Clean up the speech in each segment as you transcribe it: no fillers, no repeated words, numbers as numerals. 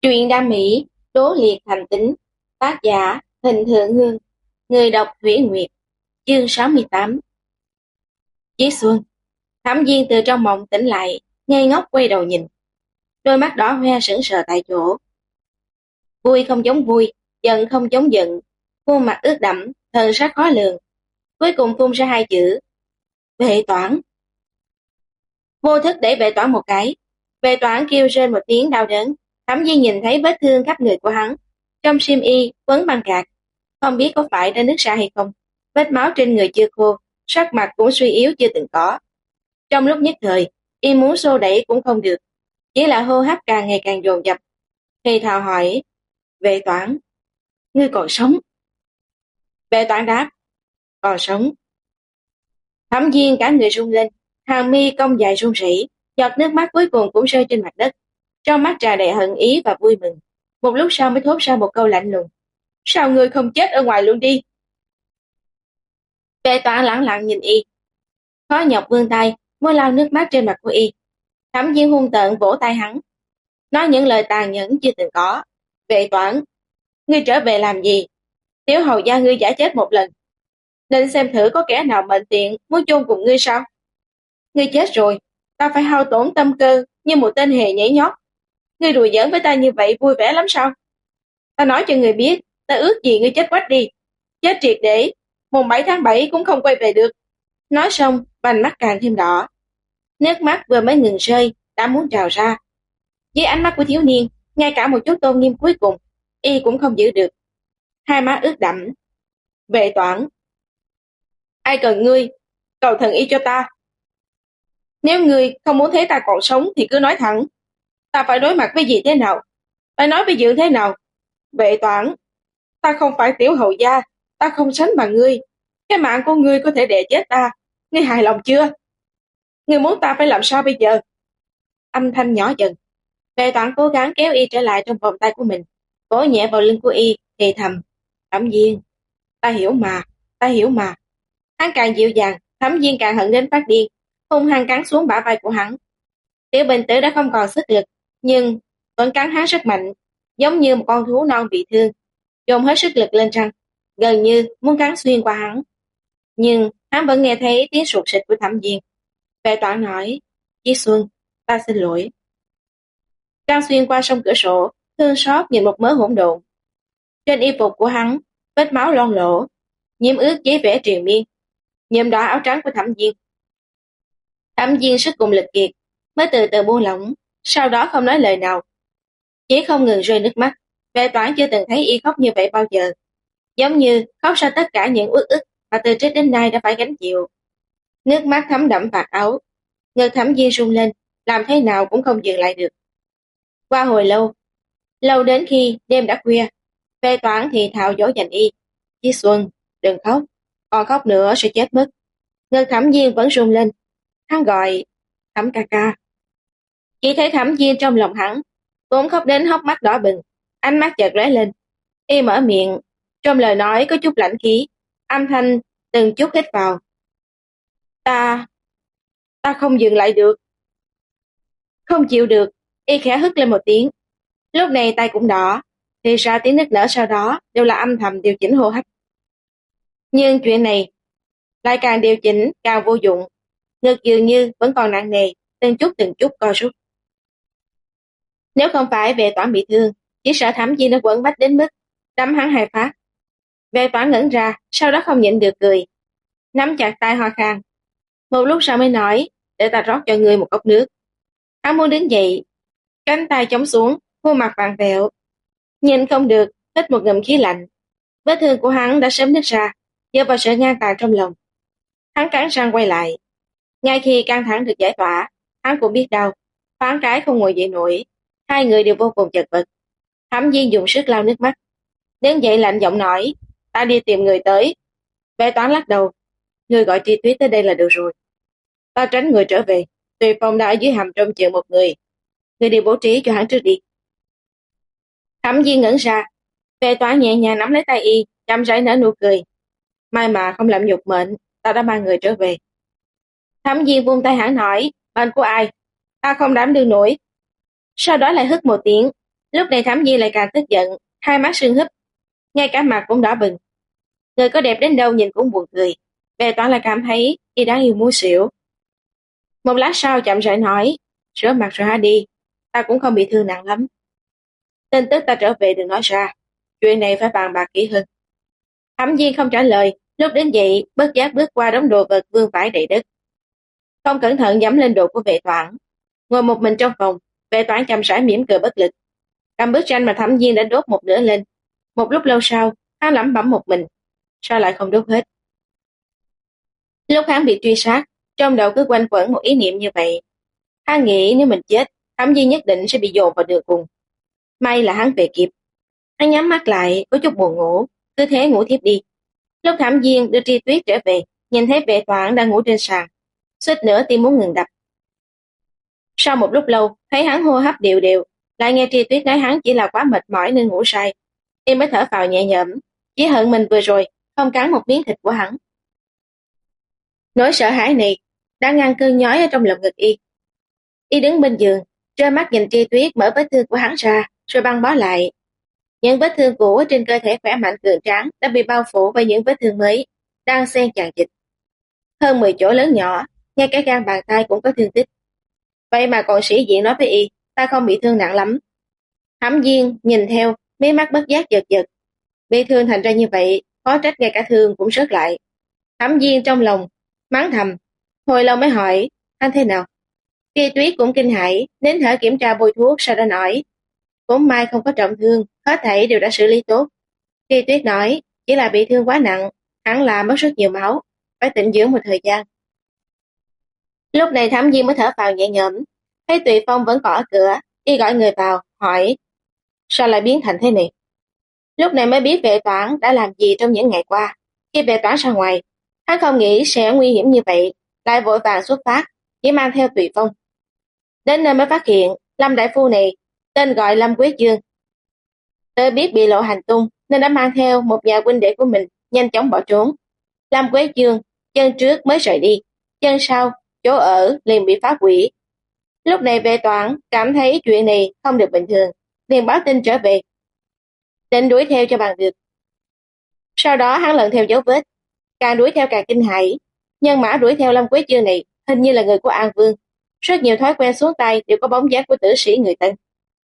Truyện đam mỹ, đố liệt thành tính, tác giả Hình Thượng Hương, người đọc Thủy Nguyệt, chương 68. Chí Xuân, Thẩm Viên từ trong mộng tỉnh lại, ngây ngốc quay đầu nhìn, đôi mắt đỏ hoe sững sờ tại chỗ. Vui không giống vui, giận không giống giận, khuôn mặt ướt đẫm, thần sắc khó lường, cuối cùng phun ra hai chữ: Vệ Toản. Vô thức để Vệ Toản một cái, Vệ Toản kêu rên một tiếng đau đớn. Thẩm Viên nhìn thấy vết thương khắp người của hắn, trong xiêm y quấn băng gạc, không biết có phải đã nứt ra hay không. Vết máu trên người chưa khô, sắc mặt cũng suy yếu chưa từng có. Trong lúc nhất thời, y muốn xô đẩy cũng không được, chỉ là hô hấp càng ngày càng dồn dập. Thì thào hỏi: Vệ Toản, ngươi còn sống? Vệ Toản đáp: Còn sống. Thẩm Viên cả người run lên, hàng mi cong dài run rẩy, giọt nước mắt cuối cùng cũng rơi trên mặt đất. Trong mắt tràn đầy hận ý và vui mừng, một lúc sau mới thốt ra một câu lạnh lùng: Sao ngươi không chết ở ngoài luôn đi? Vệ Toản lẳng lặng nhìn y, khó nhọc vươn tay muốn lau nước mắt trên mặt của y. Thẩm Viên hung tợn vỗ tay hắn, nói những lời tàn nhẫn chưa từng có: Vệ Toản, ngươi trở về làm gì? Tiểu hầu gia ngươi giả chết một lần, nên xem thử có kẻ nào mệnh tiện muốn chôn cùng ngươi sao? Ngươi chết rồi, ta phải hao tổn tâm cơ như một tên hề nhảy nhót. Ngươi đùa giỡn với ta như vậy vui vẻ lắm sao? Ta nói cho ngươi biết, ta ước gì ngươi chết quách đi, chết triệt để, mùng 7 tháng 7 cũng không quay về được. Nói xong, vành mắt càng thêm đỏ, nước mắt vừa mới ngừng rơi đã muốn trào ra. Dưới ánh mắt của thiếu niên, ngay cả một chút tôn nghiêm cuối cùng y cũng không giữ được, hai má ướt đẫm. Vệ Toản, ai cần ngươi, cầu thần y cho ta. Nếu ngươi không muốn thấy ta còn sống thì cứ nói thẳng, ta phải đối mặt với gì thế nào, phải nói với dự thế nào? Vệ Toản, ta không phải tiểu hầu gia, ta không sánh bằng ngươi, cái mạng của ngươi có thể đè chết ta, ngươi hài lòng chưa? Ngươi muốn ta phải làm sao bây giờ? Âm thanh nhỏ dần, Vệ Toản cố gắng kéo y trở lại trong vòng tay của mình, vỗ nhẹ vào lưng của y, thì thầm: Thẩm Viên, ta hiểu mà, ta hiểu mà. Hắn càng dịu dàng, Thẩm Viên càng hận đến phát điên, hung hăng cắn xuống bả vai của hắn. Tiểu Bình Tử đã không còn sức lực, nhưng vẫn cắn hắn rất mạnh, giống như một con thú non bị thương, dồn hết sức lực lên răng, gần như muốn cắn xuyên qua hắn. Nhưng hắn vẫn nghe thấy tiếng sụt sịt của Thẩm Viên. Vệ Toản nói: Chí Xuân, ta xin lỗi. Căng xuyên qua sông cửa sổ, thương xót nhìn một mớ hỗn độn. Trên y phục của hắn, vết máu loang lổ, nhiễm ướt giấy vẽ triền miên, nhuộm đỏ áo trắng của Thẩm Viên. Thẩm Viên sức cùng lực kiệt, mới từ từ buông lỏng, sau đó không nói lời nào, chỉ không ngừng rơi nước mắt. Vệ Toản chưa từng thấy y khóc như vậy bao giờ, giống như khóc sau tất cả những uất ức mà từ trước đến nay đã phải gánh chịu. Nước mắt thấm đẫm vạt áo, ngực Thẩm Viên rung lên, làm thế nào cũng không dừng lại được. Qua hồi lâu, lâu đến khi đêm đã khuya, Vệ Toản thì thào dỗ dành y: Chí Xuân, đừng khóc, còn khóc nữa sẽ chết mất. Ngực Thẩm Viên vẫn rung lên, hắn gọi: Thẩm ca ca. Chỉ thấy Thẩm Viên trong lòng hắn cũng khóc đến hốc mắt đỏ bừng, ánh mắt chợt lóe lên. Y mở miệng, trong lời nói có chút lãnh khí, âm thanh từng chút hít vào: Ta không dừng lại được. Không chịu được, y khẽ hức lên một tiếng. Lúc này tay cũng đỏ, thì ra tiếng nức nở sau đó đều là âm thầm điều chỉnh hô hấp. Nhưng chuyện này lại càng điều chỉnh càng vô dụng, ngực dường như vẫn còn nặng nề, từng chút co rút. Nếu không phải Vệ Toản bị thương, chỉ sợ Thẩm Viên đã quẫn bách đến mức đấm hắn hai phát. Vệ Toản ngẩn ra, sau đó không nhịn được cười, nắm chặt tay ho khan. Một lúc sau mới nói: Để ta rót cho ngươi một cốc nước. Hắn muốn đứng dậy, cánh tay chống xuống, khuôn mặt vặn vẹo, nhìn không được, hít một ngụm khí lạnh. Vết thương của hắn đã sớm nứt ra, giờ vào sự ngang tàn trong lòng. Hắn cắn răng quay lại. Ngay khi căng thẳng được giải tỏa, hắn cũng biết đau, thoáng cái không ngồi dậy nổi. Hai người đều vô cùng chật vật. Thẩm Viên dùng sức lau nước mắt, đứng dậy lạnh giọng nói: Ta đi tìm người tới. Vệ Toản lắc đầu: Người gọi Tri Tuyết tới đây là được rồi. Ta tránh người trở về, Tùy Phong đã ở dưới hầm trông chờ một người. Người đi bố trí cho hắn trước đi. Thẩm Viên ngẩn ra. Vệ Toản nhẹ nhàng nắm lấy tay y, chăm rãi nở nụ cười: May mà không làm nhục mệnh, ta đã mang người trở về. Thẩm Viên vung tay hắn nói: Bệnh của ai? Ta không đảm đương nổi. Sau đó lại hức một tiếng, Lúc này Thẩm Di lại càng tức giận, hai mắt sưng húp, ngay cả mặt cũng đỏ bừng. Người có đẹp đến đâu nhìn cũng buồn cười. Bề Toản lại cảm thấy y đáng yêu muốn xỉu. Một lát sau chậm rãi nói, rửa mặt rồi hả đi, ta cũng không bị thương nặng lắm. Tin tức ta trở về đừng nói ra, chuyện này phải bàn bạc kỹ hơn. Thẩm Viên không trả lời, lúc đến dậy bất giác bước qua đống đồ vật vương vãi đầy đất. Không cẩn thận dẫm lên đồ của Vệ Toản. Ngồi một mình trong phòng, Vệ Toản chậm rãi mỉm cười bất lực. Cầm bức tranh mà Thẩm Viên đã đốt một nửa lên. Một lúc lâu sau, hắn lẩm bẩm một mình, sao lại không đốt hết? Lúc hắn bị truy sát, trong đầu cứ quanh quẩn một ý niệm như vậy. Hắn nghĩ nếu mình chết, Thẩm Viên nhất định sẽ bị dồn vào đường cùng. May là hắn về kịp. Hắn nhắm mắt lại, có chút buồn ngủ, cứ thế ngủ thiếp đi. Lúc Thẩm Viên đưa Tri Tuyết trở về, nhìn thấy Vệ Toản đang ngủ trên sàn, suýt nữa tim muốn ngừng đập. Sau một lúc lâu, thấy hắn hô hấp đều đều, lại nghe Tri Tuyết nói hắn chỉ là quá mệt mỏi nên ngủ say. Y mới thở phào nhẹ nhõm, chỉ hận mình vừa rồi không cắn một miếng thịt của hắn. Nỗi sợ hãi này đã ngăn cơn nhói ở trong lòng ngực y. Y đứng bên giường, trơ mắt nhìn Tri Tuyết mở vết thương của hắn ra, rồi băng bó lại. Những vết thương cũ trên cơ thể khỏe mạnh cường tráng đã bị bao phủ bởi những vết thương mới, đang xen chằng chịt. Hơn 10 chỗ lớn nhỏ, ngay cả gan bàn tay cũng có thương tích. Vậy mà còn sĩ diện nói với y, ta không bị thương nặng lắm. Thẩm Viên nhìn theo, mí mắt bất giác giật giật. Bị thương thành ra như vậy, khó trách ngay cả thương cũng rớt lại. Thẩm Viên trong lòng mắng thầm, hồi lâu mới hỏi, anh thế nào? Tri Tuyết cũng kinh hãi, nín thở kiểm tra bôi thuốc, sau đó nói, cũng may không có trọng thương, hết thảy đều đã xử lý tốt. Tri Tuyết nói, chỉ là bị thương quá nặng, hẳn là mất rất nhiều máu, phải tĩnh dưỡng một thời gian. Lúc này Thẩm Viên mới thở phào nhẹ nhõm, thấy Tùy Phong vẫn còn ở cửa, y gọi người vào, hỏi, sao lại biến thành thế này? Lúc này mới biết Vệ Toản đã làm gì trong những ngày qua. Khi Vệ Toản ra ngoài, hắn không nghĩ sẽ nguy hiểm như vậy, lại vội vàng xuất phát, chỉ mang theo Tùy Phong. Đến nơi mới phát hiện, Lâm đại phu này tên gọi Lâm Quế Dương. Tôi biết bị lộ hành tung nên đã mang theo một nhà huynh đệ của mình nhanh chóng bỏ trốn. Lâm Quế Dương chân trước mới rời đi, chân sau chỗ ở liền bị phá hủy. Lúc này Vệ Toản cảm thấy chuyện này không được bình thường, liền báo tin trở về, định đuổi theo cho bằng được. Sau đó hắn lần theo dấu vết, càng đuổi theo càng kinh hãi. Nhân mã đuổi theo Lâm Quế Dương này hình như là người của An Vương, rất nhiều thói quen xuống tay đều có bóng dáng của tử sĩ người Tân.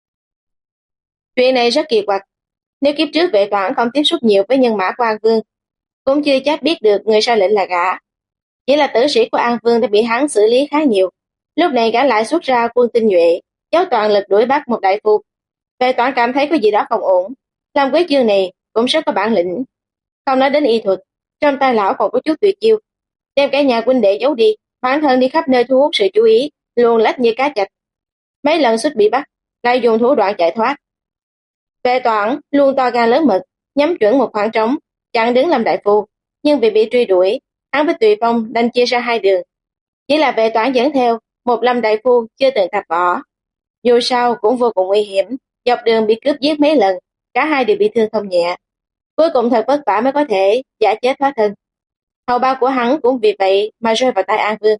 Chuyện này rất kỳ quặc, nếu kiếp trước Vệ Toản không tiếp xúc nhiều với nhân mã của An Vương, cũng chưa chắc biết được người ra lệnh là gã. Chỉ là tử sĩ của An Vương đã bị hắn xử lý khá nhiều, lúc này gã lại xuất ra quân tinh nhuệ, dốc toàn lực đuổi bắt một đại phu. Vệ Toản cảm thấy có gì đó không ổn. Lâm Quế Dương này cũng rất có bản lĩnh, không nói đến y thuật, trong tay lão còn có chút tuyệt chiêu, đem cả nhà huynh đệ giấu đi, bản thân đi khắp nơi thu hút sự chú ý, luồn lách như cá chạch. Mấy lần suýt bị bắt, lại dùng thủ đoạn chạy thoát. Vệ Toản luôn to gan lớn mật, nhắm chuẩn một khoảng trống, chặn đứng Lâm đại phu, nhưng vì bị truy đuổi, hắn với Tùy Phong đành chia ra hai đường. Chỉ là Vệ Toản dẫn theo một Lâm đại phu chưa từng tập võ, dù sao cũng vô cùng nguy hiểm, dọc đường bị cướp giết mấy lần, cả hai đều bị thương không nhẹ. Cuối cùng thật vất vả mới có thể giả chết thoát thân. Hầu bao của hắn cũng vì vậy mà rơi vào tay An Vương.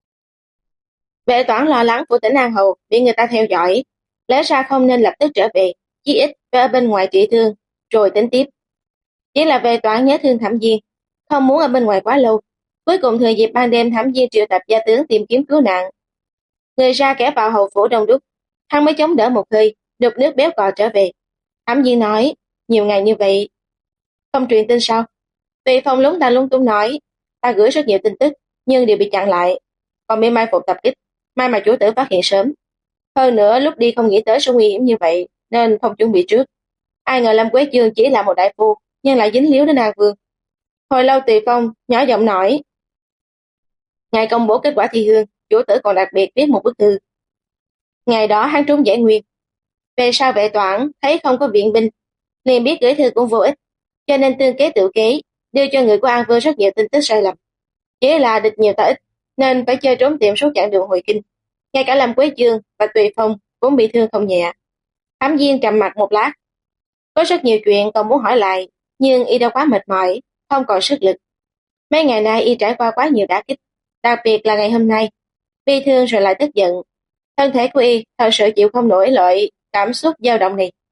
Vệ Toản lo lắng của tỉnh An Hầu bị người ta theo dõi, lẽ ra không nên lập tức trở về, chí ít phải ở bên ngoài trị thương, rồi tính tiếp. Chỉ là Vệ Toản nhớ thương Thẩm Viên, không muốn ở bên ngoài quá lâu. Cuối cùng thừa dịp ban đêm Thẩm Viên triệu tập gia tướng tìm kiếm cứu nạn. Người ra kẻ vào hầu phủ đông đúc, hắn mới chống đỡ một hơi, đục nước béo cò trở về. Thẩm Viên nói, nhiều ngày như vậy, không truyền tin sao? Tùy Phong lúng túng nói, ta gửi rất nhiều tin tức, nhưng đều bị chặn lại, còn bị mai phục tập kích, may mà chủ tử phát hiện sớm. Hơn nữa lúc đi không nghĩ tới sự nguy hiểm như vậy, nên không chuẩn bị trước. Ai ngờ Lâm Quế Dương chỉ là một đại phu, nhưng lại dính líu đến An Vương. Hồi lâu Tùy Phong nhỏ giọng nói, ngày công bố kết quả thi hương, chủ tử còn đặc biệt viết một bức thư. Ngày đó hắn trúng giải nguyên. Về sau Vệ Toản thấy không có viện binh, liền biết gửi thư cũng vô ích, cho nên tương kế tự kế, đưa cho người của An Vương rất nhiều tin tức sai lầm. Chỉ là địch nhiều ta ít, nên phải chơi trốn tìm suốt chặng đường hồi kinh. Ngay cả Lâm Quế Dương và Tùy Phong cũng bị thương không nhẹ. Thẩm Viên trầm mặt một lát, có rất nhiều chuyện còn muốn hỏi lại, nhưng y đã quá mệt mỏi, không còn sức lực. Mấy ngày nay y trải qua quá nhiều đả kích, đặc biệt là ngày hôm nay, bi thương rồi lại tức giận. Thân thể của y thật sự chịu không nổi loại cảm xúc dao động này.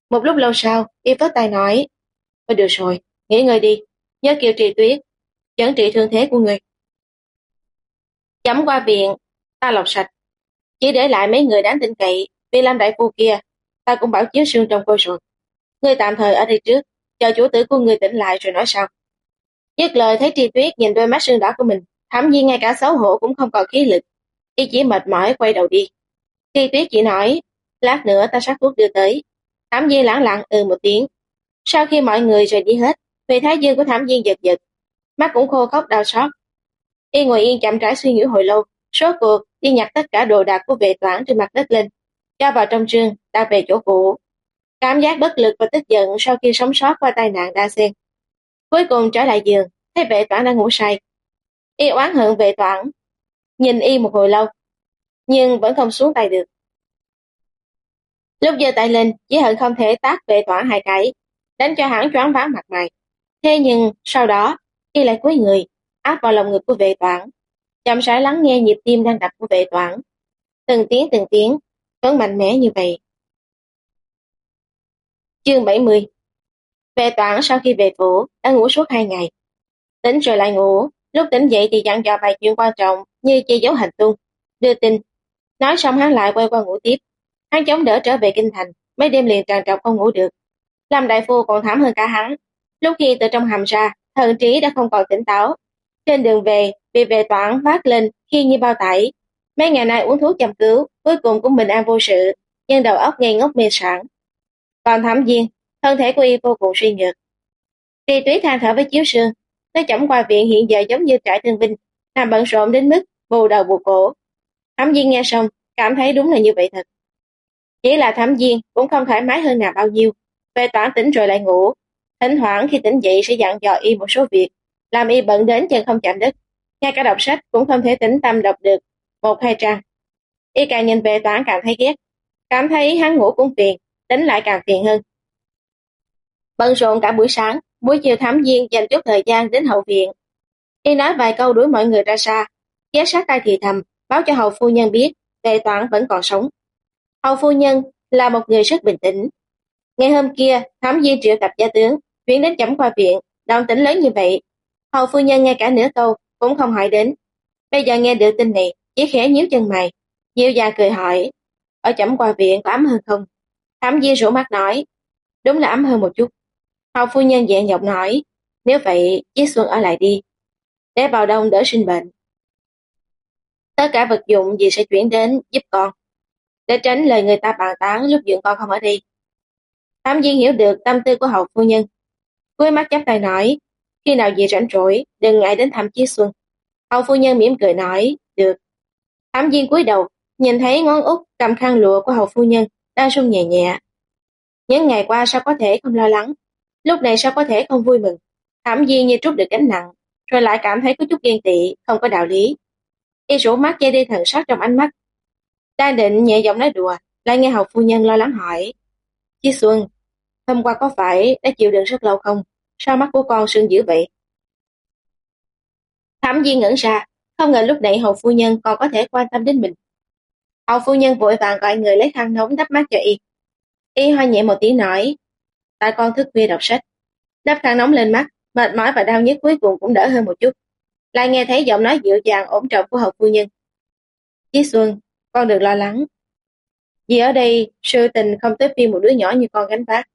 Một lúc lâu sau, y vất tay nói, thôi được rồi, nghỉ ngơi đi, nhớ kêu Trì Tuyết, chẩn trị thương thế của người. Chấm qua viện, ta lọc sạch, chỉ để lại mấy người đáng tin cậy, vì Lâm đại phu kia, ta cũng bảo chiếu xương trong cô rồi. Ngươi tạm thời ở đây trước, chờ chủ tử của ngươi tỉnh lại rồi nói sau. Dứt lời thấy Tri Tuyết nhìn đôi mắt sưng đỏ của mình, thậm nhiên ngay cả xấu hổ cũng không còn khí lực, y chỉ mệt mỏi quay đầu đi. Tri Tuyết chỉ nói, lát nữa ta sắc thuốc đưa tới. Thẩm Viên lẳng lặng một tiếng. Sau khi mọi người rời đi hết, về thái dương của Thẩm Viên giật giật, mắt cũng khô khóc đau xót. Y ngồi yên chậm rãi suy nghĩ hồi lâu, rốt cuộc đi nhặt tất cả đồ đạc của Vệ Toản trên mặt đất lên, cho vào trong rương, đặt về chỗ cũ. Cảm giác bất lực và tức giận sau khi sống sót qua tai nạn đa xen. Cuối cùng trở lại giường, thấy Vệ Toản đang ngủ say. Y oán hận Vệ Toản, nhìn y một hồi lâu, nhưng vẫn không xuống tay được. Lúc giơ tay lên, chỉ hận không thể tát Vệ Toản hai cái, đánh cho hắn choáng váng mặt mày. Thế nhưng sau đó, y lại cúi người, áp vào lòng ngực của Vệ Toản, chậm rãi lắng nghe nhịp tim đang đập của Vệ Toản, từng tiếng, vẫn mạnh mẽ như vậy. Chương 70. Vệ Toản sau khi về phủ đã ngủ suốt 2 ngày, tỉnh rồi lại ngủ, lúc tỉnh dậy thì dặn dò vài chuyện quan trọng như che giấu hành tung, đưa tin. Nói xong hắn lại quay qua ngủ tiếp. Hắn chống đỡ trở về kinh thành, mấy đêm liền trằn trọc không ngủ được. Lâm đại phu còn thảm hơn cả hắn. Lúc khi từ trong hầm ra, thần trí đã không còn tỉnh táo. Trên đường về, bị Vệ Toản vác lên khi như bao tải. Mấy ngày nay uống thuốc châm cứu, cuối cùng cũng bình an vô sự, nhưng đầu óc ngây ngốc mê sảng. Còn Thẩm Viên, thân thể của y vô cùng suy nhược. Tri Tuyết than thở với Chiếu Sương, nó chổng qua viện hiện giờ giống như trại thương binh, nằm bận rộn đến mức bù đầu bù cổ. Thẩm Viên nghe xong, cảm thấy đúng là như vậy thật. Chỉ là Thẩm Viên cũng không thoải mái hơn nào bao nhiêu. Vệ Toản tỉnh rồi lại ngủ, thỉnh thoảng khi tỉnh dậy sẽ dặn dò y một số việc, làm y bận đến chân không chạm đất. Ngay cả đọc sách cũng không thể tĩnh tâm đọc được 1-2 trang. Y càng nhìn Vệ Toản càng thấy ghét, cảm thấy hắn ngủ cũng phiền, tỉnh lại càng phiền hơn. Bận rộn cả buổi sáng, buổi chiều Thẩm Viên dành chút thời gian đến hậu viện. Y nói vài câu đuổi mọi người ra xa, ghé sát tai thì thầm, báo cho hầu phu nhân biết Vệ Toản vẫn còn sống. Hầu phu nhân là một người rất bình tĩnh. Ngày hôm kia, Thẩm Viên triệu tập gia tướng, chuyển đến Chẩm Qua viện, động tĩnh lớn như vậy. Hầu phu nhân ngay cả nửa câu cũng không hỏi đến. Bây giờ nghe được tin này, chỉ khẽ nhíu chân mày, dịu dàng cười hỏi, ở Chẩm Qua viện có ấm hơn không? Thẩm Viên rủ mắt nói, đúng là ấm hơn một chút. Hầu phu nhân nhẹ nhõm nói, nếu vậy, Chiết Xuân ở lại đi, để vào đông đỡ sinh bệnh. Tất cả vật dụng gì sẽ chuyển đến giúp con, để tránh lời người ta bàn tán lúc dưỡng con không ở đây. Thẩm Viên hiểu được tâm tư của hầu phu nhân, cúi mắt chắp tay nói, khi nào gì rảnh rỗi, đừng ngại đến thăm Chiết Xuân. Hầu phu nhân mỉm cười nói, được. Thẩm Viên cúi đầu, nhìn thấy ngón út cầm khăn lụa của hầu phu nhân đang run nhẹ nhẹ. Những ngày qua sao có thể không lo lắng, lúc này sao có thể không vui mừng. Thẩm Viên như trút được gánh nặng, rồi lại cảm thấy có chút ghen tị, không có đạo lý. Y rủ mắt che đi thần sắc trong ánh mắt, đang định nhẹ giọng nói đùa, lại nghe hầu phu nhân lo lắng hỏi, Chiết Xuân, hôm qua có phải đã chịu đựng rất lâu không? Sao mắt của con sưng dữ vậy? Thẩm Viên ngẩn ra, không ngờ lúc này hầu phu nhân còn có thể quan tâm đến mình. Hầu phu nhân vội vàng gọi người lấy khăn nóng đắp mắt cho y. Y ho nhẹ một tiếng nói, tại con thức khuya đọc sách. Đắp khăn nóng lên mắt, mệt mỏi và đau nhức cuối cùng cũng đỡ hơn một chút. Lại nghe thấy giọng nói dịu dàng ổn trọng của hầu phu nhân. Chiết Xuân, con đừng lo lắng. Vì ở đây, sự tình không tới phiên một đứa nhỏ như con gánh vác.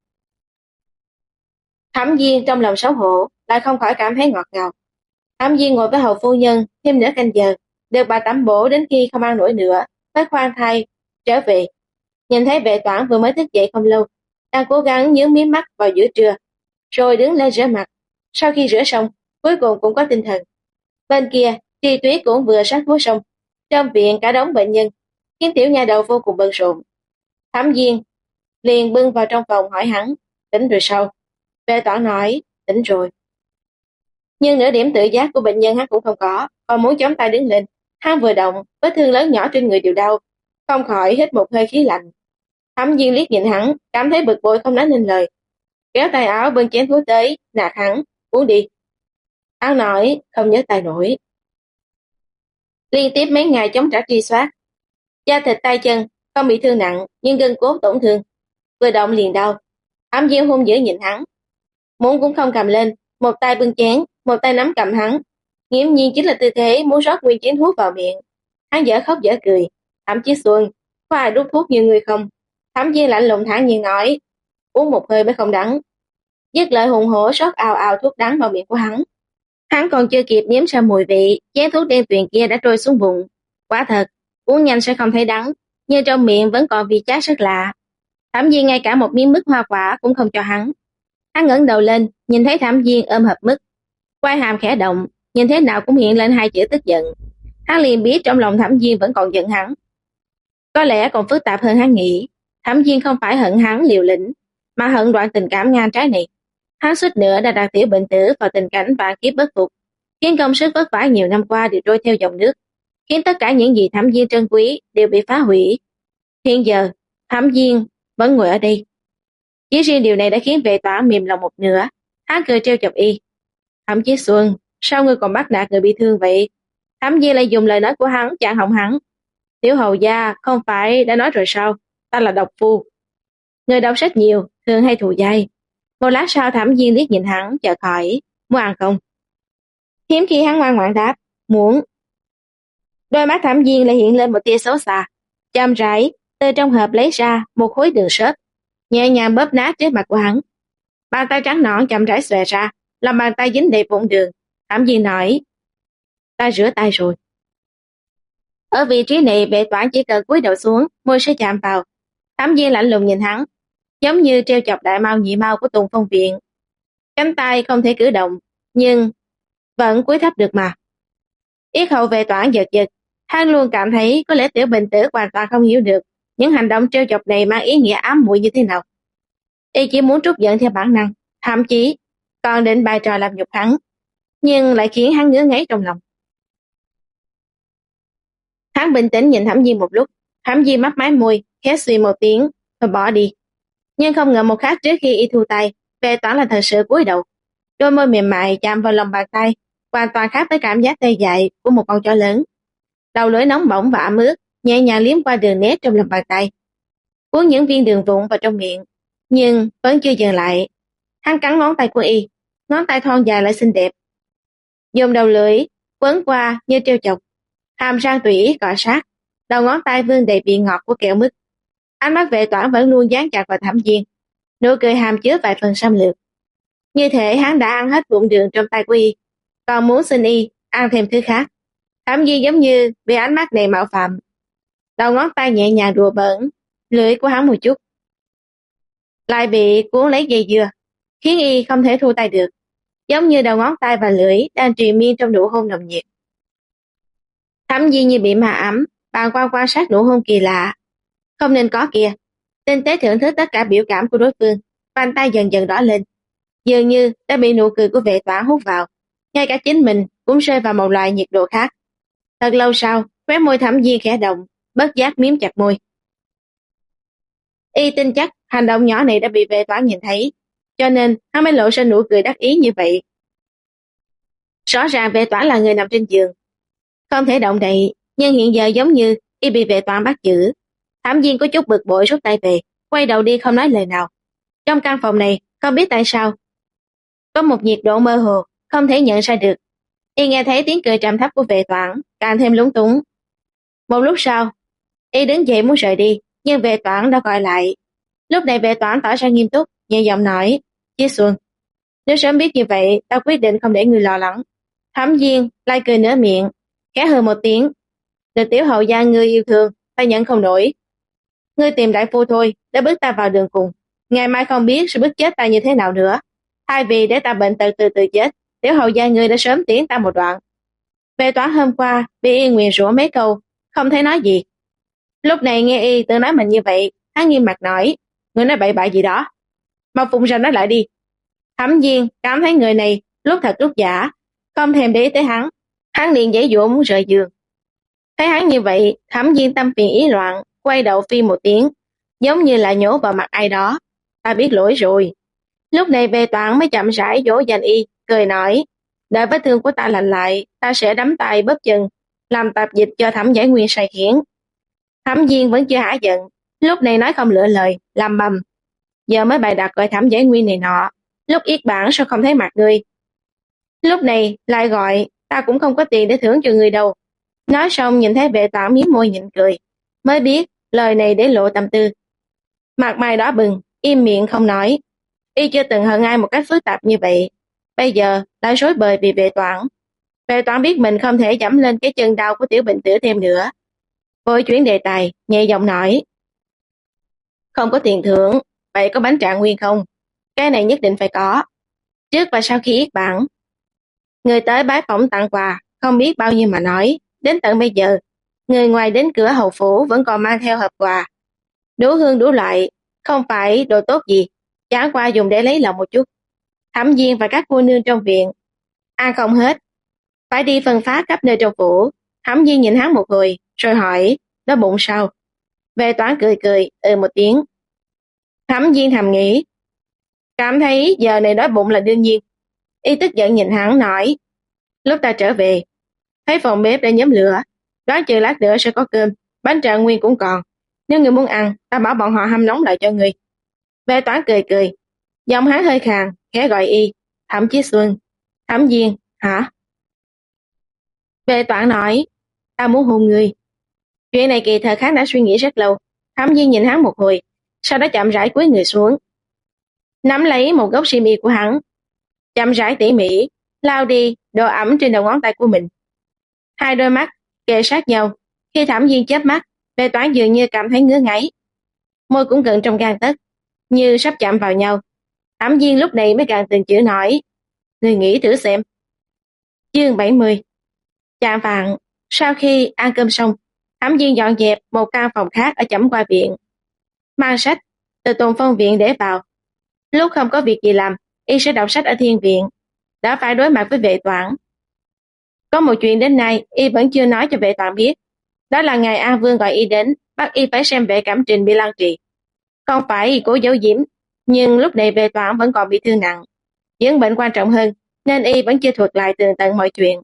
Thẩm Viên trong lòng xấu hổ, lại không khỏi cảm thấy ngọt ngào. Thẩm Viên ngồi với hầu phu nhân thêm nửa canh giờ, được bà tẩm bổ đến khi không ăn nổi nữa, mới khoan thai trở về. Nhìn thấy Vệ Toản vừa mới thức dậy không lâu, đang cố gắng nhướng mí mắt vào giữa trưa, rồi đứng lên rửa mặt. Sau khi rửa xong, cuối cùng cũng có tinh thần. Bên kia, Tri Tuyết cũng vừa sát thuốc xong. Trong viện cả đống bệnh nhân, khiến tiểu nha đầu vô cùng bận rộn. Thẩm Viên liền bưng vào trong phòng hỏi hắn, tỉnh rồi sao? Vệ Toản nói, tỉnh rồi. Nhưng nửa điểm tự giác của bệnh nhân hắn cũng không có, còn muốn chống tay đứng lên. Hắn vừa động, vết thương lớn nhỏ trên người đều đau, không khỏi hít một hơi khí lạnh. Thẩm Viên liếc nhìn hắn, cảm thấy bực bội không nói nên lời, kéo tay áo bưng chén thuốc tới, nạt hắn, uống đi. Hắn nói, không nhớ tay nổi. Liên tiếp mấy ngày chống trả truy soát, da thịt tay chân không bị thương nặng, nhưng gân cốt tổn thương, vừa động liền đau. Thẩm Diên hung dữ nhìn hắn, muỗng cũng không cầm lên, một tay bưng chén, một tay nắm cầm hắn, nghiễm nhiên chính là tư thế muốn rót nguyên chén thuốc vào miệng. Hắn dở khóc dở cười. Thẩm Chí Xuân, có ai đút thuốc như ngươi không? Thẩm Diên lạnh lùng thản nhiên nói, uống một hơi mới không đắng. Dứt lời hùng hổ rót ào ào thuốc đắng vào miệng của hắn. Hắn còn chưa kịp nếm ra mùi vị, chén thuốc đen tuyền kia đã trôi xuống bụng. Quả thật, uống nhanh sẽ không thấy đắng, nhưng trong miệng vẫn còn vị chát rất lạ. Thẩm Diên ngay cả một miếng mứt hoa quả cũng không cho hắn. Hắn ngẩng đầu lên, nhìn thấy Thẩm Diên ôm hộp mứt, quai hàm khẽ động, nhìn thế nào cũng hiện lên hai chữ tức giận. Hắn liền biết trong lòng Thẩm Diên vẫn còn giận hắn. Có lẽ còn phức tạp hơn hắn nghĩ. Thẩm Diên không phải hận hắn liều lĩnh, mà hận đoạn tình cảm ngang trái này. Hắn suýt nữa đã đặt Tiểu Bệnh Tử vào tình cảnh vạn kiếp bất phục, khiến công sức vất vả nhiều năm qua đều trôi theo dòng nước, khiến tất cả những gì Thẩm Diên trân quý đều bị phá hủy. Hiện giờ, Thẩm Diên vẫn ngồi ở đây. Chỉ riêng điều này đã khiến Vệ Tỏa mềm lòng một nửa. Hắn cười trêu chọc y. Thẩm Chí Xuân, sao ngươi còn bắt nạt người bị thương vậy? Thẩm Diên lại dùng lời nói của hắn chặn họng hắn. Tiểu hầu gia không phải đã nói rồi sao? Ta là độc phu. Người đọc sách nhiều, thường hay thù dai. Một lát sau Thẩm Diên liếc nhìn hắn, chợt hỏi, muốn ăn không? Hiếm khi hắn ngoan ngoãn đáp, muốn. Đôi mắt Thẩm Diên lại hiện lên một tia xấu xa. Chậm rãi, từ trong hộp lấy ra một khối đường xốp, nhẹ nhàng bóp nát trước mặt của hắn. Bàn tay trắng nõn chậm rãi xòe ra, lòng bàn tay dính đầy vụn đường. Thẩm Diên nói, ta rửa tay rồi. Ở vị trí này Vệ Toản chỉ cần cúi đầu xuống, môi sẽ chạm vào. Thẩm Diên lạnh lùng nhìn hắn, giống như trêu chọc đại mao nhị mao của Tùng Phong Viện. Cánh tay không thể cử động, nhưng vẫn cúi thấp được mà. Yết hầu Vệ Toản giật giật, hắn luôn cảm thấy có lẽ Tiểu Bình Tử hoàn toàn không hiểu được những hành động trêu chọc này mang ý nghĩa ám muội như thế nào. Y chỉ muốn trút giận theo bản năng, thậm chí còn định bày trò làm nhục hắn, nhưng lại khiến hắn ngứa ngáy trong lòng. Hắn bình tĩnh nhìn Thẩm Diên một lúc, Thẩm Diên mấp máy môi, khẽ suy một tiếng, rồi bỏ đi. Nhưng không ngờ một khắc trước khi y thu tay, Vệ Toản là thật sự cúi đầu. Đôi môi mềm mại chạm vào lòng bàn tay, hoàn toàn khác với cảm giác tê dại của một con chó lớn. Đầu lưỡi nóng bỏng và ẩm ướt, nhẹ nhàng liếm qua đường nét trong lòng bàn tay, cuốn những viên đường vụn vào trong miệng, nhưng vẫn chưa dừng lại. Hắn cắn ngón tay của y, ngón tay thon dài lại xinh đẹp, dùng đầu lưỡi quấn qua như trêu chọc, hàm răng tùy ý cọ sát, đầu ngón tay vương đầy vị ngọt của kẹo mứt. Ánh mắt Vệ Toản vẫn luôn dán chặt vào Thẩm Diên, nụ cười hàm chứa vài phần xâm lược. Như thể hắn đã ăn hết vụn đường trong tay của y, còn muốn xin y ăn thêm thứ khác. Thẩm Diên giống như bị ánh mắt này mạo phạm, đầu ngón tay nhẹ nhàng đùa bỡn lưỡi của hắn một chút, lại bị cuốn lấy dây dưa, khiến y không thể thu tay được, giống như đầu ngón tay và lưỡi đang triền miên trong nụ hôn nồng nhiệt. Thẩm Diên như bị ma ám, bàng quan quan sát nụ hôn kỳ lạ, không nên có kìa, tinh tế thưởng thức tất cả biểu cảm của đối phương. Bàn tay dần dần đỏ lên, dường như đã bị nụ cười của Vệ Toản hút vào, ngay cả chính mình cũng rơi vào một loại nhiệt độ khác. Thật lâu sau, khóe môi Thẩm Diên khẽ động, bất giác miếm chặt môi. Y tin chắc hành động nhỏ này đã bị Vệ Toản nhìn thấy, cho nên hắn mới lộ ra nụ cười đắc ý như vậy. Rõ ràng Vệ Toản là người nằm trên giường, không thể động đậy, nhưng hiện giờ giống như y bị Vệ Toản bắt giữ. Thẩm Diên có chút bực bội rút tay về, quay đầu đi không nói lời nào. Trong căn phòng này, không biết tại sao, có một nhiệt độ mơ hồ, không thể nhận ra được. Y nghe thấy tiếng cười trầm thấp của Vệ Toản, càng thêm lúng túng. Một lúc sau, y đứng dậy muốn rời đi, nhưng Vệ Toản đã gọi lại. Lúc này Vệ Toản tỏ ra nghiêm túc, nhẹ giọng nói, Chí Xuân, nếu sớm biết như vậy, ta quyết định không để người lo lắng. Thẩm Diên lại cười nửa miệng, khẽ hừ một tiếng, được Tiểu hậu gia ngươi yêu thương, ta nhận không nổi. Ngươi tìm đại phu thôi, đã bước ta vào đường cùng. Ngày mai không biết sẽ bước chết ta như thế nào nữa. Thay vì để ta bệnh tật từ từ chết, Tiểu hậu gia ngươi đã sớm tiến ta một đoạn. Vệ Toản hôm qua bị y nguyền rủa mấy câu, không thấy nói gì. Lúc này nghe y tự nói mình như vậy, hắn nghiêm mặt nói, ngươi nói bậy bạ gì đó, mau phun ra nói lại đi. Thẩm Diên cảm thấy người này lúc thật lúc giả, không thèm để ý tới hắn. Hắn liền giãy giụa muốn rời giường. Thấy hắn như vậy, Thẩm Diên tâm phiền ý loạn, quay đầu phi một tiếng, giống như là nhổ vào mặt ai đó. Ta biết lỗi rồi. Lúc này Vệ Toản mới chậm rãi dỗ dành y, cười nói, đợi vết thương của ta lành lại, ta sẽ đấm tay bóp chân, làm tạp dịch cho Thẩm Giải Nguyên sai khiến. Thẩm Diên vẫn chưa hả giận, lúc này nói không lựa lời, làm bầm. giờ mới bày đặt gọi thẩm giải nguyên này nọ, lúc yết bản sao không thấy mặt ngươi. Lúc này lại gọi, ta cũng không có tiền để thưởng cho ngươi đâu. Nói xong nhìn thấy Vệ Toản mím môi nhịn cười, mới biết lời này để lộ tâm tư. Mặt mày đỏ bừng, im miệng không nói. Y chưa từng hận ai một cách phức tạp như vậy, bây giờ lại rối bời vì Vệ Toản. Vệ Toản biết mình không thể dẫm lên cái chân đau của Tiểu Bình Tử thêm nữa, vội chuyển đề tài, nhẹ giọng nói: "Không có tiền thưởng, vậy có bánh trạng nguyên không? Cái này nhất định phải có." Trước và sau khi yết bản, người tới bái phỏng tặng quà không biết bao nhiêu mà nói, đến tận bây giờ, người ngoài đến cửa hầu phủ vẫn còn mang theo hộp quà, đủ hương đủ loại, không phải đồ tốt gì, chẳng qua dùng để lấy lòng một chút. Thẩm Viên và các cô nương trong viện ăn không hết, phải đi phân phát khắp nơi trong phủ. Thẩm Viên nhìn hắn một hồi, rồi hỏi: "Đói bụng sao?" Vệ Toán cười cười, một tiếng. Thẩm Viên thầm nghĩ, cảm thấy giờ này đói bụng là đương nhiên. Y tức giận nhìn hắn nói: "Lúc ta trở về, thấy phòng bếp đã nhóm lửa, đoán chừng lát nữa sẽ có cơm, bánh trạng nguyên cũng còn. Nếu người muốn ăn, ta bảo bọn họ hâm nóng lại cho người." Vệ Toán cười cười, giọng hắn hơi khàn, khẽ gọi y: "Thẩm Chí Xuân." "Thẩm Viên, hả?" Vệ Toán nói: "Ta muốn hôn người." Chuyện này kỳ thật hắn đã suy nghĩ rất lâu. Thẩm Viên nhìn hắn một hồi, sau đó chậm rãi cúi người xuống, nắm lấy một góc xiêm y của hắn, chậm rãi tỉ mỉ lau đi độ ẩm trên đầu ngón tay của mình. Hai đôi mắt kề sát nhau, khi Thẩm Viên chớp mắt, Vệ Toán dường như cảm thấy ngứa ngáy, môi cũng gần trong gang tấc, như sắp chạm vào nhau. Thẩm Viên lúc này mới càng từng chữ nói: "Người nghĩ thử xem." Chương 70. Chạng vạng, sau khi ăn cơm xong, Thẩm Viên dọn dẹp một căn phòng khác ở Chẩm Qua viện, mang sách từ Tùng Phong viện để vào. Lúc không có việc gì làm, y sẽ đọc sách ở Thiên viện, đã phải đối mặt với Vệ Toản. Có một chuyện đến nay y vẫn chưa nói cho Vệ Toản biết, đó là ngày An Vương gọi y đến, bắt y phải xem Vệ Cẩm Trình bị lăng trì. Không phải y cố giấu giếm, nhưng lúc này Vệ Toản vẫn còn bị thương nặng, dưỡng bệnh quan trọng hơn, nên y vẫn chưa thuật lại tường tận mọi chuyện.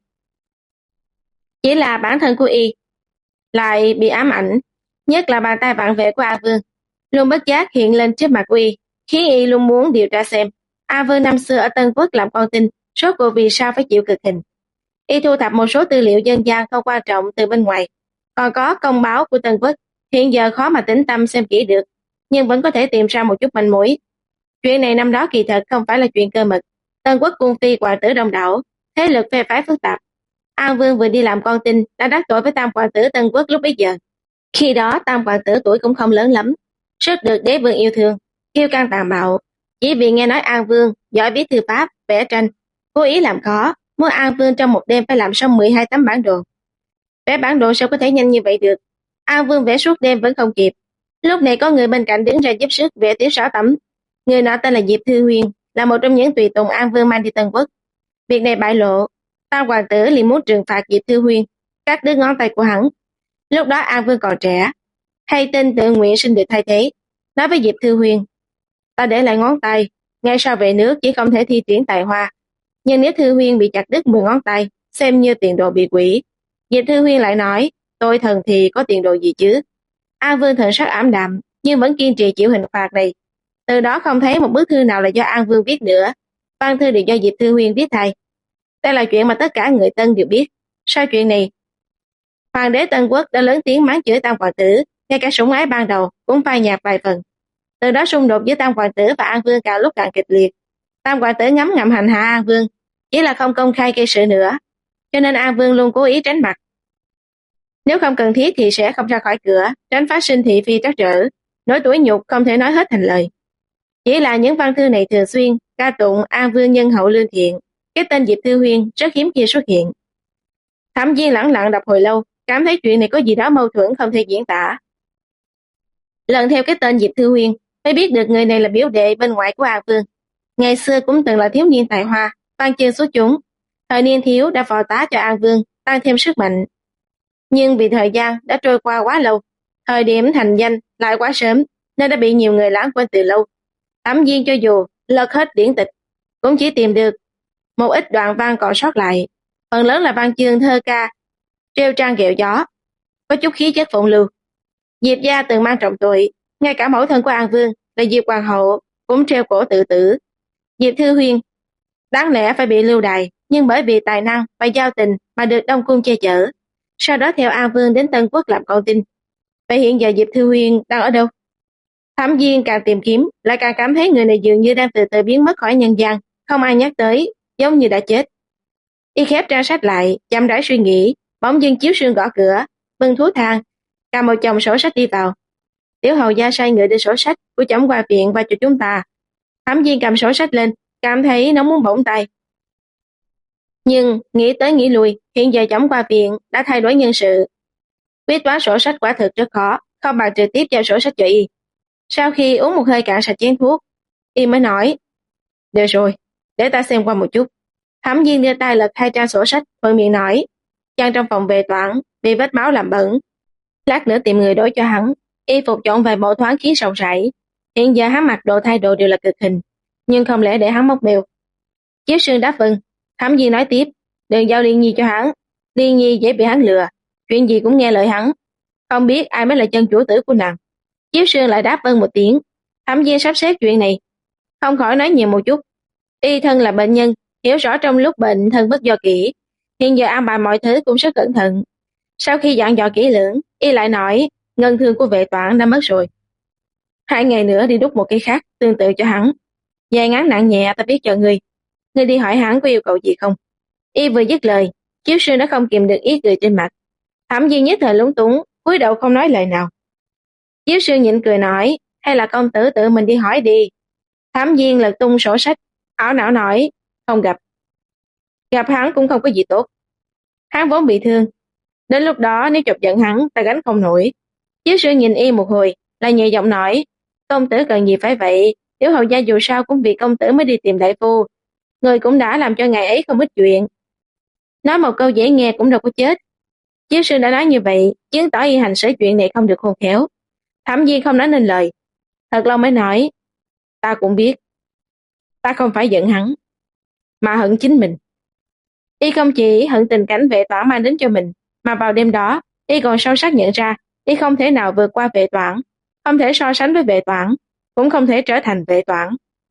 Chỉ là bản thân của y lại bị ám ảnh, nhất là bàn tay vặn vẹo của A Vương, luôn bất giác hiện lên trước mặt của y, khiến y luôn muốn điều tra xem A Vương năm xưa ở Tân Quốc làm con tin, rốt cuộc vì sao phải chịu cực hình. Y thu thập một số tư liệu dân gian không quan trọng từ bên ngoài, còn có công báo của Tân Quốc, hiện giờ khó mà tĩnh tâm xem kỹ được, nhưng vẫn có thể tìm ra một chút manh mối. Chuyện này năm đó kỳ thật không phải là chuyện cơ mật. Tân Quốc cung phi hoàng tử đông đảo, thế lực phe phái phức tạp. An Vương vừa đi làm con tin đã đắc tội với tam hoàng tử Tân Quốc lúc bấy giờ. Khi đó tam hoàng tử tuổi cũng không lớn lắm, rất được đế vương yêu thương, kiêu căng tàn bạo. Chỉ vì nghe nói An Vương giỏi viết thư pháp, vẽ tranh, cố ý làm khó, muốn An Vương trong một đêm phải làm xong 12 tấm bản đồ. Vẽ bản đồ sao có thể nhanh như vậy được? An Vương vẽ suốt đêm vẫn không kịp. Lúc này có người bên cạnh đứng ra giúp sức vẽ tiểu 6 tấm. Người nọ tên là Diệp Thư Huyên, là một trong những tùy tùng An Vương mang đi Tân Quốc. Việc này bại lộ, tam hoàng tử liền muốn trừng phạt Diệp Thư Huyên, cắt đứt ngón tay của hắn. Lúc đó An Vương còn trẻ, hay tin tự nguyện xin được thay thế, nói với Diệp Thư Huyên: "Ta để lại ngón tay, ngay sau về nước chỉ không thể thi triển tài hoa, nhưng nếu Thư Huyên bị chặt đứt 10 ngón tay, xem như tiền đồ bị quỷ." Diệp Thư Huyên lại nói: "Tôi thần thì có tiền đồ gì chứ?" An Vương thần sắc ảm đạm, nhưng vẫn kiên trì chịu hình phạt này. Từ đó không thấy một bức thư nào là do An Vương viết nữa, văn thư đều do Diệp Thư Huyên viết thay. Đây là chuyện mà tất cả người Tân đều biết. Sau chuyện này, hoàng đế Tân Quốc đã lớn tiếng mắng chửi tam hoàng tử, ngay cả sủng ái ban đầu cũng phai nhạt vài phần. Từ đó xung đột giữa tam hoàng tử và An Vương càng lúc càng kịch liệt. Tam hoàng tử ngấm ngầm hành hạ An Vương, chỉ là không công khai gây sự nữa, cho nên An Vương luôn cố ý tránh mặt. Nếu không cần thiết thì sẽ không ra khỏi cửa, tránh phát sinh thị phi trắc trở, nỗi tủi nhục không thể nói hết thành lời. Chỉ là những văn thư này thường xuyên ca tụng An Vương nhân hậu lương thiện, cái tên Diệp Thư Huyên rất hiếm khi xuất hiện. Thẩm Viên lẳng lặng đọc hồi lâu, cảm thấy chuyện này có gì đó mâu thuẫn không thể diễn tả. Lần theo cái tên Diệp Thư Huyên, mới biết được người này là biểu đệ bên ngoại của An Vương. Ngày xưa cũng từng là thiếu niên tài hoa, văn chương xuất chúng, thời niên thiếu đã phò tá cho An Vương tăng thêm sức mạnh. Nhưng vì thời gian đã trôi qua quá lâu, thời điểm thành danh lại quá sớm, nên đã bị nhiều người lãng quên từ lâu. Thẩm Viên cho dù lật hết điển tịch, cũng chỉ tìm được một ít đoạn văn còn sót lại, phần lớn là văn chương thơ ca, treo trang ghẹo gió, có chút khí chất phụng lưu. Diệp gia từng mang trọng tội, ngay cả mẫu thân của An Vương là Diệp hoàng hậu cũng treo cổ tự tử. Diệp Thư Huyên đáng lẽ phải bị lưu đày, nhưng bởi vì tài năng và giao tình mà được Đông Cung che chở. Sau đó theo An Vương đến Tân Quốc làm con tin. Vậy hiện giờ Diệp Thư Huyên đang ở đâu? Thẩm Viên càng tìm kiếm, lại càng cảm thấy người này dường như đang từ từ biến mất khỏi nhân gian, không ai nhắc tới, giống như đã chết. Y khép trang sách lại, chậm rãi suy nghĩ, bỗng dưng Chiếu Sương gõ cửa, bưng thuốc thang, cầm một chồng sổ sách đi vào. Tiểu hầu gia sai người đưa sổ sách của chấm qua viện và cho chúng ta. Thẩm Viên cầm sổ sách lên, cảm thấy nó muốn bỗng tay. Nhưng nghĩ tới nghĩ lui, hiện giờ chấm qua viện đã thay đổi nhân sự. Quyết toán sổ sách quả thực rất khó, không bằng trực tiếp giao sổ sách cho Y. Sau khi uống một hơi cạn sạch chén thuốc, Y mới nói, được rồi, để ta xem qua một chút. Thẩm Viên đưa tay lật 2 trang sổ sách, thuận miệng nói, chăn trong phòng vệ toán bị vết máu làm bẩn. Lát nữa tìm người đổi cho hắn. Y phục chọn vài bộ thoáng khí rộng rãi. Hiện giờ hắn mặc đồ thay đồ đều là cực hình, nhưng không lẽ để hắn móc bèo. Chiếu Sương đáp vâng. Thẩm Viên nói tiếp, đừng giao Liên Nhi cho hắn. Liên Nhi dễ bị hắn lừa, chuyện gì cũng nghe lời hắn. Không biết ai mới là chân chủ tử của nàng. Chiếu Sương lại đáp vâng một tiếng. Thẩm Viên sắp xếp chuyện này, không khỏi nói nhiều một chút. Y thân là bệnh nhân, hiểu rõ trong lúc bệnh thân bất do kỹ. Hiện giờ an bài mọi thứ cũng rất cẩn thận. Sau khi dặn dò kỹ lưỡng, Y lại nói, ngân thương của vệ toán đã mất rồi. 2 ngày nữa đi đúc một cái khác tương tự cho hắn. Dài ngắn nặng nhẹ ta biết cho ngươi. Ngươi đi hỏi hắn có yêu cầu gì không? Y vừa dứt lời, Chiếu Sương đã không kìm được ý cười trên mặt. Thẩm Viên nhất thời lúng túng, cúi đầu không nói lời nào. Chiếu Sương nhịn cười nói, hay là công tử tự mình đi hỏi đi. Thẩm Viên lật tung sổ sách, ảo não nói, không gặp. Gặp hắn cũng không có gì tốt. Hắn vốn bị thương. Đến lúc đó nếu chọc giận hắn, ta gánh không nổi. Chiếu Sương nhìn Y một hồi, lại nhẹ giọng nói, công tử cần gì phải vậy, tiểu hầu gia dù sao cũng vì công tử mới đi tìm đại phu. Người cũng đã làm cho ngày ấy không ít chuyện. Nói một câu dễ nghe cũng đâu có chết. Chiếu Sương đã nói như vậy, chứng tỏ Y hành xử chuyện này không được khôn khéo. Thẩm Viên không nói nên lời. Thật lâu mới nói, ta cũng biết. Ta không phải giận hắn, mà hận chính mình. Y không chỉ hận tình cảnh vệ toán mang đến cho mình, mà vào đêm đó, Y còn sâu sắc nhận ra, Y không thể nào vượt qua vệ toán, không thể so sánh với vệ toán, cũng không thể trở thành vệ toán.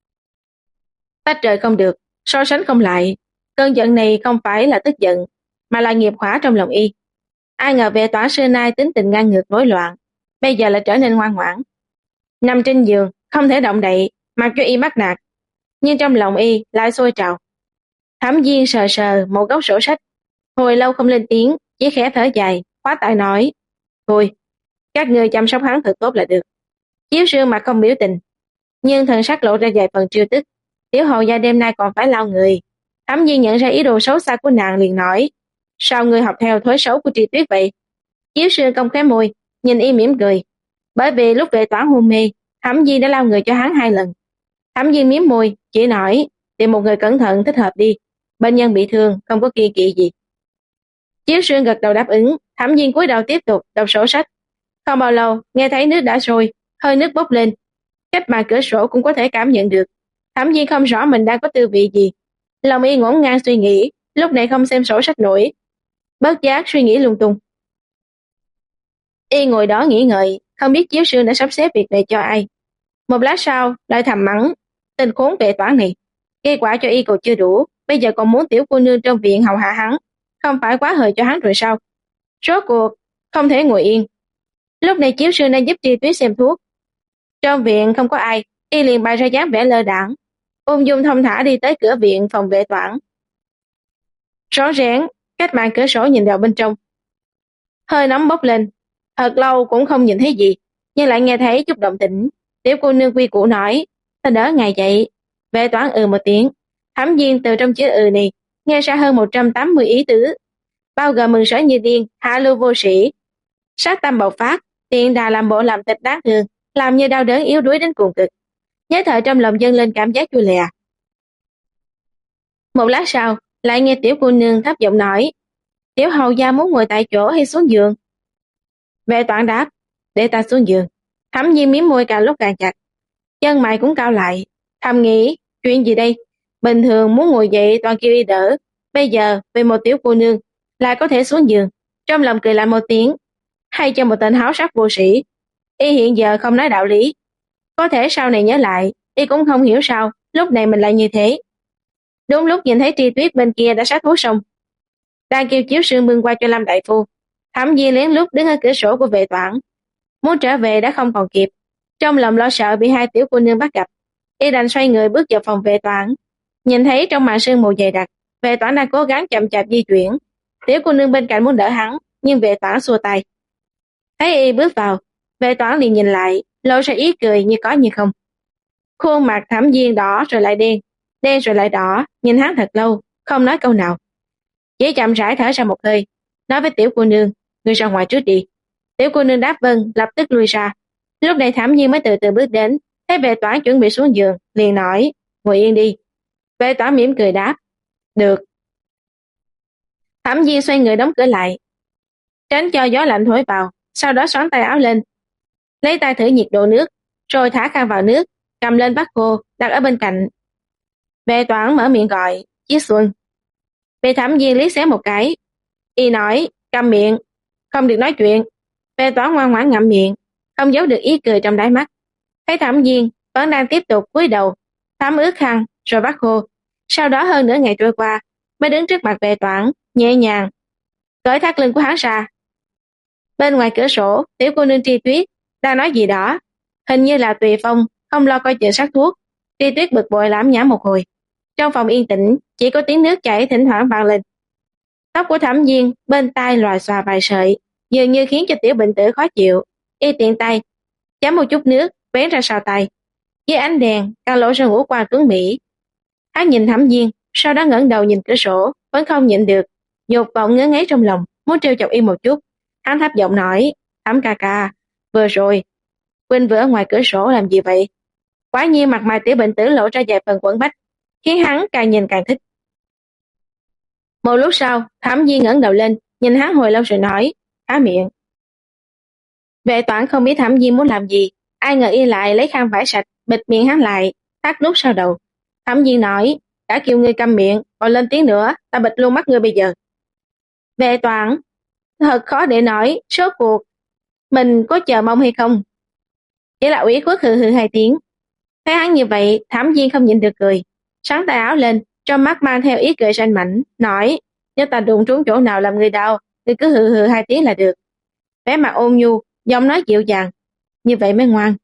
Tách rời không được, so sánh không lại. Cơn giận này không phải là tức giận, mà là nghiệp hỏa trong lòng Y. Ai ngờ vệ toán xưa nay tính tình ngang ngược rối loạn, bây giờ lại trở nên ngoan ngoãn. Nằm trên giường, không thể động đậy, mặc cho Y bắt nạt, nhưng trong lòng Y lại sôi trào. Thẩm Viên sờ sờ một góc sổ sách, hồi lâu không lên tiếng, chỉ khẽ thở dài, khoát tay nói, thôi, các người chăm sóc hắn thật tốt là được. Chiếu Sương mặt không biểu tình, nhưng thần sắc lộ ra vài phần trêu tức. Tiểu hầu gia đêm nay còn phải lau người. Thẩm Viên nhận ra ý đồ xấu xa của nàng liền nói, sao ngươi học theo thói xấu của Tri Tuyết vậy? Chiếu Sương cong khóe môi, nhìn Y mỉm cười. Bởi vì lúc vệ toán hôn mê, Thẩm Viên đã lau người cho hắn 2 lần. Thẩm Viên mím môi, chỉ nói, tìm một người cẩn thận thích hợp đi. Bệnh nhân bị thương, không có kiêng kỵ gì. Chiếu Sương gật đầu đáp ứng. Thẩm Viên cúi đầu tiếp tục đọc sổ sách. Không bao lâu, nghe thấy nước đã sôi, hơi nước bốc lên. Cách mà cửa sổ cũng có thể cảm nhận được. Thẩm Viên không rõ mình đang có tư vị gì. Lòng Y ngổn ngang suy nghĩ, lúc này không xem sổ sách nổi. Bất giác suy nghĩ lung tung. Y ngồi đó nghĩ ngợi, không biết Chiếu Sương đã sắp xếp việc này cho ai. Một lát sau, lại thầm mắng, tên khốn vệ toán này. Kết quả cho Y còn chưa đủ, bây giờ còn muốn tiểu cô nương trong viện hầu hạ hắn, không phải quá hời cho hắn rồi sao? Rốt cuộc, không thể ngồi yên. Lúc này Chiếu Sương đang giúp Tri Tuyết xem thuốc. Trong viện không có ai, Y liền bày ra dáng vẻ lơ đãng, ung dung thong thả đi tới cửa viện phòng vệ toán. Rón rén, cách màn cửa sổ nhìn vào bên trong. Hơi nóng bốc lên, thật lâu cũng không nhìn thấy gì, nhưng lại nghe thấy chút động tĩnh. Tiểu cô nương quy củ nói, ta đỡ ngài dậy. Vệ toán một tiếng. Thẩm Viên từ trong chữ này nghe ra hơn 180 ý tứ, bao gồm mừng sở như điên, hạ lưu vô sĩ, sát tâm bộc phát, tiện đà làm bộ làm tịch đáng thương, làm như đau đớn yếu đuối đến cùng cực. Nhất thời trong lòng dâng lên cảm giác chua lè. Một lát sau, lại nghe tiểu cô nương thấp giọng nói, tiểu hầu gia muốn ngồi tại chỗ hay xuống giường? Vệ toán đáp, để ta xuống giường. Thẩm Viên mím môi càng lúc càng chặt, chân mày cũng cao lại, thầm nghĩ, chuyện gì đây? Bình thường muốn ngồi dậy toàn kêu Y đỡ, bây giờ về một tiểu cô nương lại có thể xuống giường. Trong lòng cười lại một tiếng, hay cho một tên háo sắc vô sĩ. Y hiện giờ không nói đạo lý, có thể sau này nhớ lại, Y cũng không hiểu sao lúc này mình lại như thế. Đúng lúc nhìn thấy Tri Tuyết bên kia đã sát thú xong, đang kêu chiếu sương bưng qua cho Lâm đại phu. Thẩm Di lén lút đứng ở cửa sổ của Vệ Toản, muốn trở về đã không còn kịp. Trong lòng lo sợ bị hai tiểu cô nương bắt gặp, Y đành xoay người bước vào phòng Vệ Toản. Nhìn thấy trong màn sương mù dày đặc, Vệ Toản đang cố gắng chậm chạp di chuyển. Tiểu cô nương bên cạnh muốn đỡ hắn, nhưng Vệ Toản xua tay. Thấy Y bước vào, Vệ Toản liền nhìn lại, lộ ra ý cười như có như không. Khuôn mặt Thẩm Diên đỏ rồi lại đen, đen rồi lại đỏ, nhìn hắn thật lâu, không nói câu nào. Chỉ chậm rãi thở ra một hơi, nói với tiểu cô nương, ngươi ra ngoài trước đi. Tiểu cô nương đáp vâng, lập tức lui ra. Lúc này Thẩm Diên mới từ từ bước đến, thấy Vệ Toản chuẩn bị xuống giường, liền nói, ngồi yên đi. Vệ Toản mỉm cười đáp, được. Thẩm Diên xoay người đóng cửa lại, tránh cho gió lạnh thổi vào, sau đó xoắn tay áo lên, lấy tay thử nhiệt độ nước, rồi thả khăn vào nước, cầm lên bát khô đặt ở bên cạnh. Vệ Toản mở miệng gọi, Chiết Xuân. Vệ Thẩm Diên liếc xéo một cái, Y nói, câm miệng, không được nói chuyện. Vệ Toản ngoan ngoãn ngậm miệng, không giấu được ý cười trong đáy mắt. Thấy Thẩm Diên vẫn đang tiếp tục cúi đầu thấm ướt khăn rồi bát khô. Sau đó hơn nửa ngày trôi qua, mới đứng trước mặt Vệ Toản, nhẹ nhàng cởi thắt lưng của hắn ra. Bên ngoài cửa sổ, tiểu cô nương Tri Tuyết đang nói gì đó, hình như là Tùy Phong không lo coi chừng sắc thuốc. Tri Tuyết bực bội lảm nhảm một hồi. Trong phòng yên tĩnh, chỉ có tiếng nước chảy thỉnh thoảng vang lên. Tóc của Thẩm Diên bên tai lòa xòa vài sợi, dường như khiến cho tiểu bệnh tử khó chịu. Y tiện tay chấm một chút nước vén ra sau tay, dưới ánh đèn càng lộ ra ngũ quan tuấn mỹ. Hắn nhìn Thẩm Diên, sau đó ngẩng đầu nhìn cửa sổ, vẫn không nhịn được dục vọng ngứa ngáy trong lòng, muốn trêu chọc Y một chút. Hắn thấp giọng nói, Thẩm ca ca, vừa rồi Quynh vừa ở ngoài cửa sổ làm gì vậy? Quả nhiên mặt mày tiểu bệnh tử lộ ra vài phần quẫn bách, khiến hắn càng nhìn càng thích. Một lúc sau, Thẩm Diên ngẩng đầu lên, nhìn hắn hồi lâu rồi nói, há miệng. Vệ Toản không biết Thẩm Diên muốn làm gì, ai ngờ Y lại lấy khăn vải sạch bịt miệng hắn lại, thắt nút sau đầu. Thẩm Diên nói, đã kêu ngươi câm miệng, còn lên tiếng nữa, ta bịt luôn mắt ngươi bây giờ. Vệ Toản thật khó để nói, số cuộc mình có chờ mong hay không. Chỉ là ủy khuất hừ hừ hai tiếng. Thấy hắn như vậy, Thẩm Diên không nhịn được cười, xắn tay áo lên, trong mắt mang theo ý cười ranh mãnh, nói, nếu ta đụng trúng chỗ nào làm người đau, thì cứ hừ hừ hai tiếng là được. Vẻ mặt ôn nhu, giọng nói dịu dàng, như vậy mới ngoan.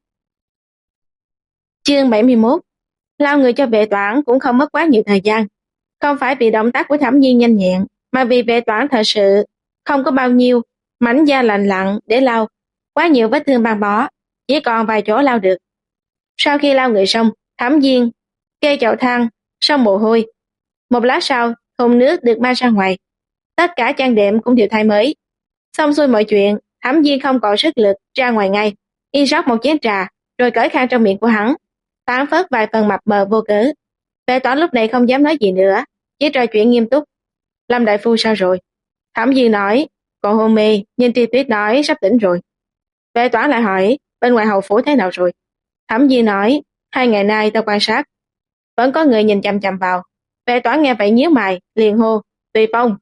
Chương 71. Lao người cho Vệ Toản cũng không mất quá nhiều thời gian. Không phải vì động tác của Thẩm Diên nhanh nhẹn, mà vì Vệ Toản thật sự không có bao nhiêu mảnh da lành lặn để lau, quá nhiều vết thương băng bó, chỉ còn vài chỗ lau được. Sau khi lau người xong, Thẩm Diên kê chậu than xong mồ hôi. Một lát sau, thùng nước được mang ra ngoài. Tất cả chăn đệm cũng đều thay mới. Xong xuôi mọi chuyện, Thẩm Diên không còn sức lực ra ngoài ngay. Y rót một chén trà, rồi cởi khăn trong miệng của hắn, tán phớt vài phần mập mờ vô cớ. Vệ Toản lúc này không dám nói gì nữa, chỉ trò chuyện nghiêm túc. Lâm đại phu sao rồi? Thẩm Diên nói, còn hôn mê, nhưng Tri Tuyết nói sắp tỉnh rồi. Vệ Toản lại hỏi, bên ngoài hầu phủ thế nào rồi? Thẩm Diên nói, 2 ngày nay ta quan sát, vẫn có người nhìn chằm chằm vào. Vệ Toản nghe vậy nhíu mày, liền hô, Tùy Phong.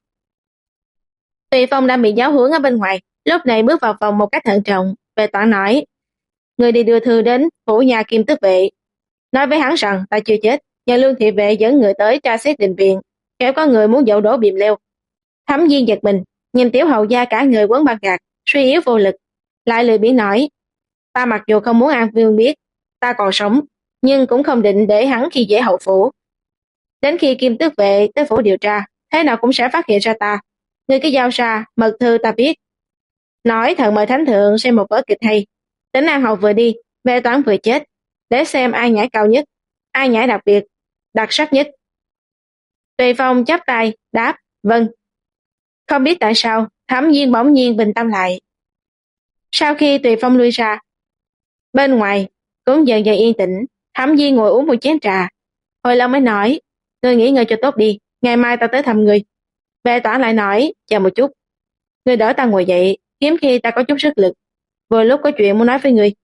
Tùy Phong đang bị giáo huấn ở bên ngoài, lúc này bước vào phòng một cách thận trọng. Vệ Toản nói, người đi đưa thư đến phủ nhà Kim Tước vệ, nói với hắn rằng ta chưa chết, nhờ Lương thị vệ dẫn người tới tra xét định viện, kẻo có người muốn dậu đổ bìm leo. Thẩm Diên giật mình, nhìn tiểu hầu gia cả người quấn băng gạc, suy yếu vô lực, lại lười biếng nói, ta mặc dù không muốn An Vương biết ta còn sống, nhưng cũng không định để hắn khi dễ hậu phủ. Đến khi Kim Tước vệ tới phủ điều tra, thế nào cũng sẽ phát hiện ra ta. Ngươi cứ giao ra mật thư ta viết, nói thần mời thánh thượng xem một vở kịch hay. Tỉnh An Hầu vừa đi, Vệ Toản vừa chết, để xem ai nhảy cao nhất, ai nhảy đặc biệt đặc sắc nhất. Tùy Phong chắp tay đáp, vâng. Không biết tại sao, Thẩm Diên bỗng nhiên bình tâm lại. Sau khi Tùy Phong lui ra, bên ngoài cũng dần dần yên tĩnh. Thẩm Diên ngồi uống một chén trà, hồi lâu mới nói, ngươi nghỉ ngơi cho tốt đi, ngày mai ta tới thăm ngươi. Vệ Toản lại nói, chờ một chút, ngươi đỡ ta ngồi dậy, hiếm khi ta có chút sức lực, vừa lúc có chuyện muốn nói với ngươi.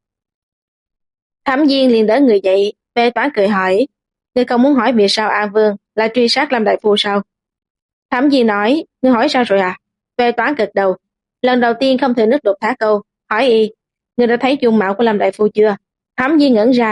Thẩm Diên liền đỡ người dậy. Vệ Toản cười hỏi, ngươi không muốn hỏi vì sao An Vương lại truy sát Lâm đại phu sao? Thẩm Diên nói, ngươi hỏi sao rồi à? Vệ Toản gật đầu, lần đầu tiên không thể nước đột thả câu, hỏi Y, ngươi đã thấy dung mạo của Lâm đại phu chưa? Thẩm Diên ngẩn ra,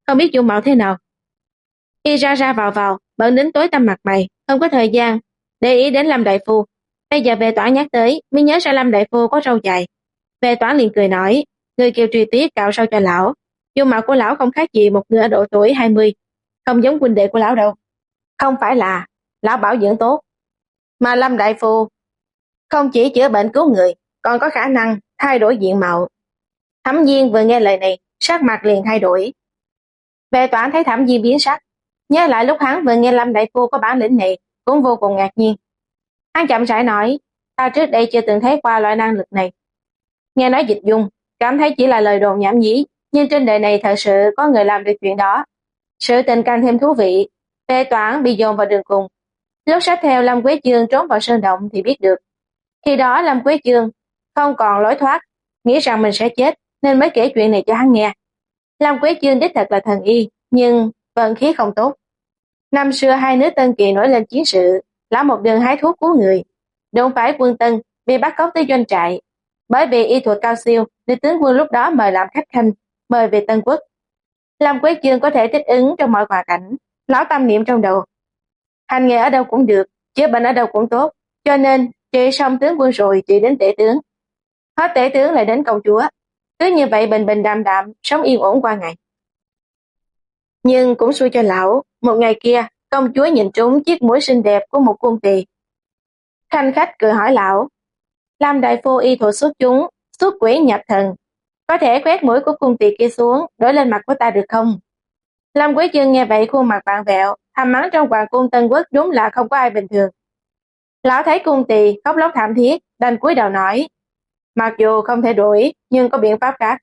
không biết dung mạo thế nào. Y ra ra vào, bận đến tối tăm mặt mày, không có thời gian để ý đến Lâm đại phu. Bây giờ Vệ Toản nhắc tới, mới nhớ ra Lâm đại phu có râu dài. Vệ Toản liền cười nói, người kêu Truy Tuyết cạo râu cho lão. Dung mạo của lão không khác gì một người ở độ tuổi 20, không giống huynh đệ của lão đâu. Không phải là lão bảo dưỡng tốt, mà Lâm đại phu không chỉ chữa bệnh cứu người, còn có khả năng thay đổi diện mạo. Thẩm Viên vừa nghe lời này, sắc mặt liền thay đổi. Vệ Toản thấy Thẩm Viên biến sắc, nhớ lại lúc hắn vừa nghe Lâm đại phu có bản lĩnh này, cũng vô cùng ngạc nhiên. Hắn chậm rãi nói, ta trước đây chưa từng thấy qua loại năng lực này. Nghe nói dịch dung, cảm thấy chỉ là lời đồn nhảm nhí, nhưng trên đời này thật sự có người làm được chuyện đó. Sự tình càng thêm thú vị. Vệ Toản bị dồn vào đường cùng. Lúc sách theo Lâm Quế Dương trốn vào sơn động thì biết được. Khi đó Lâm Quế Dương không còn lối thoát, nghĩ rằng mình sẽ chết nên mới kể chuyện này cho hắn nghe. Lâm Quế Dương đích thật là thần y, nhưng vận khí không tốt. Năm xưa hai nước Tân Kỳ nổi lên chiến sự, lão một đường hái thuốc cứu người, đụng phải quân Tân bị bắt cóc tới doanh trại. Bởi vì y thuật cao siêu, nên tướng quân lúc đó mời làm khách khanh, mời về Tân Quốc. Lâm Quế Dương có thể thích ứng trong mọi hoàn cảnh, lão tâm niệm trong đầu. Hành nghề ở đâu cũng được, chữa bệnh ở đâu cũng tốt, cho nên trị xong tướng quân rồi trị đến tể tướng. Hết tể tướng lại đến công chúa. Cứ như vậy bình bình đạm đạm, sống yên ổn qua ngày. Nhưng cũng xui cho lão, một ngày kia, công chúa nhìn trúng chiếc mũi xinh đẹp của một cung tỳ. Khanh khách cười hỏi lão, Lâm đại phu y thuật xuất chúng, xuất quỷ nhập thần, có thể quét mũi của cung tỳ kia xuống, đổi lên mặt của ta được không? Lâm Quế Dương nghe vậy khuôn mặt vặn vẹo, thầm mắng trong hoàng cung Tân Quốc đúng là không có ai bình thường. Lão thấy cung tỳ khóc lóc thảm thiết, đành cúi đầu nói, mặc dù không thể đuổi, nhưng có biện pháp khác.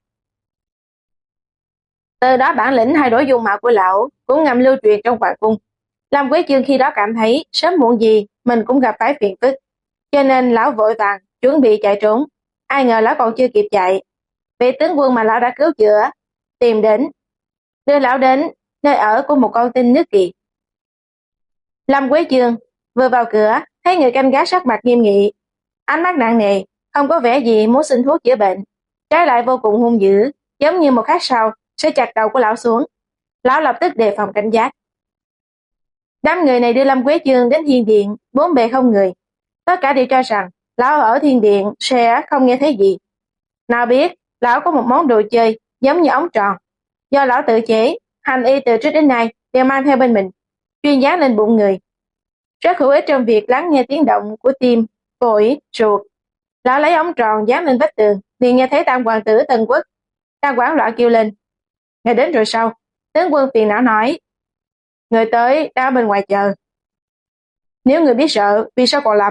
Từ đó bản lĩnh thay đổi dung mạo của lão cũng ngầm lưu truyền trong hoàng cung. Lâm Quế Dương khi đó cảm thấy sớm muộn gì mình cũng gặp phải phiền phức, cho nên lão vội vàng chuẩn bị chạy trốn. Ai ngờ lão còn chưa kịp chạy, vị tướng quân mà lão đã cứu chữa tìm đến, đưa lão đến nơi ở của một con tin nước Kỳ. Lâm Quế Dương vừa vào cửa, thấy người canh gác sắc mặt nghiêm nghị, ánh mắt nặng nề, không có vẻ gì muốn xin thuốc chữa bệnh, trái lại vô cùng hung dữ, giống như một khắc sau sẽ chặt đầu của lão xuống. Lão lập tức đề phòng cảnh giác. Đám người này đưa Lâm Quế Dương đến thiên điện, bốn bề không người. Tất cả đều cho rằng lão ở thiên điện sẽ không nghe thấy gì. Nào biết, lão có một món đồ chơi giống như ống tròn, do lão tự chế, hành y từ trước đến nay đều mang theo bên mình, chuyên dán lên bụng người. Rất hữu ích trong việc lắng nghe tiếng động của tim, phổi, ruột. Lão lấy ống tròn dán lên vách tường, liền nghe thấy tam hoàng tử Tân Quốc đang hoảng loạn kêu lên. Ngày đến rồi sao? Tướng quân phiền não nói. Người tới đang ở bên ngoài chờ. Nếu người biết sợ, vì sao còn làm?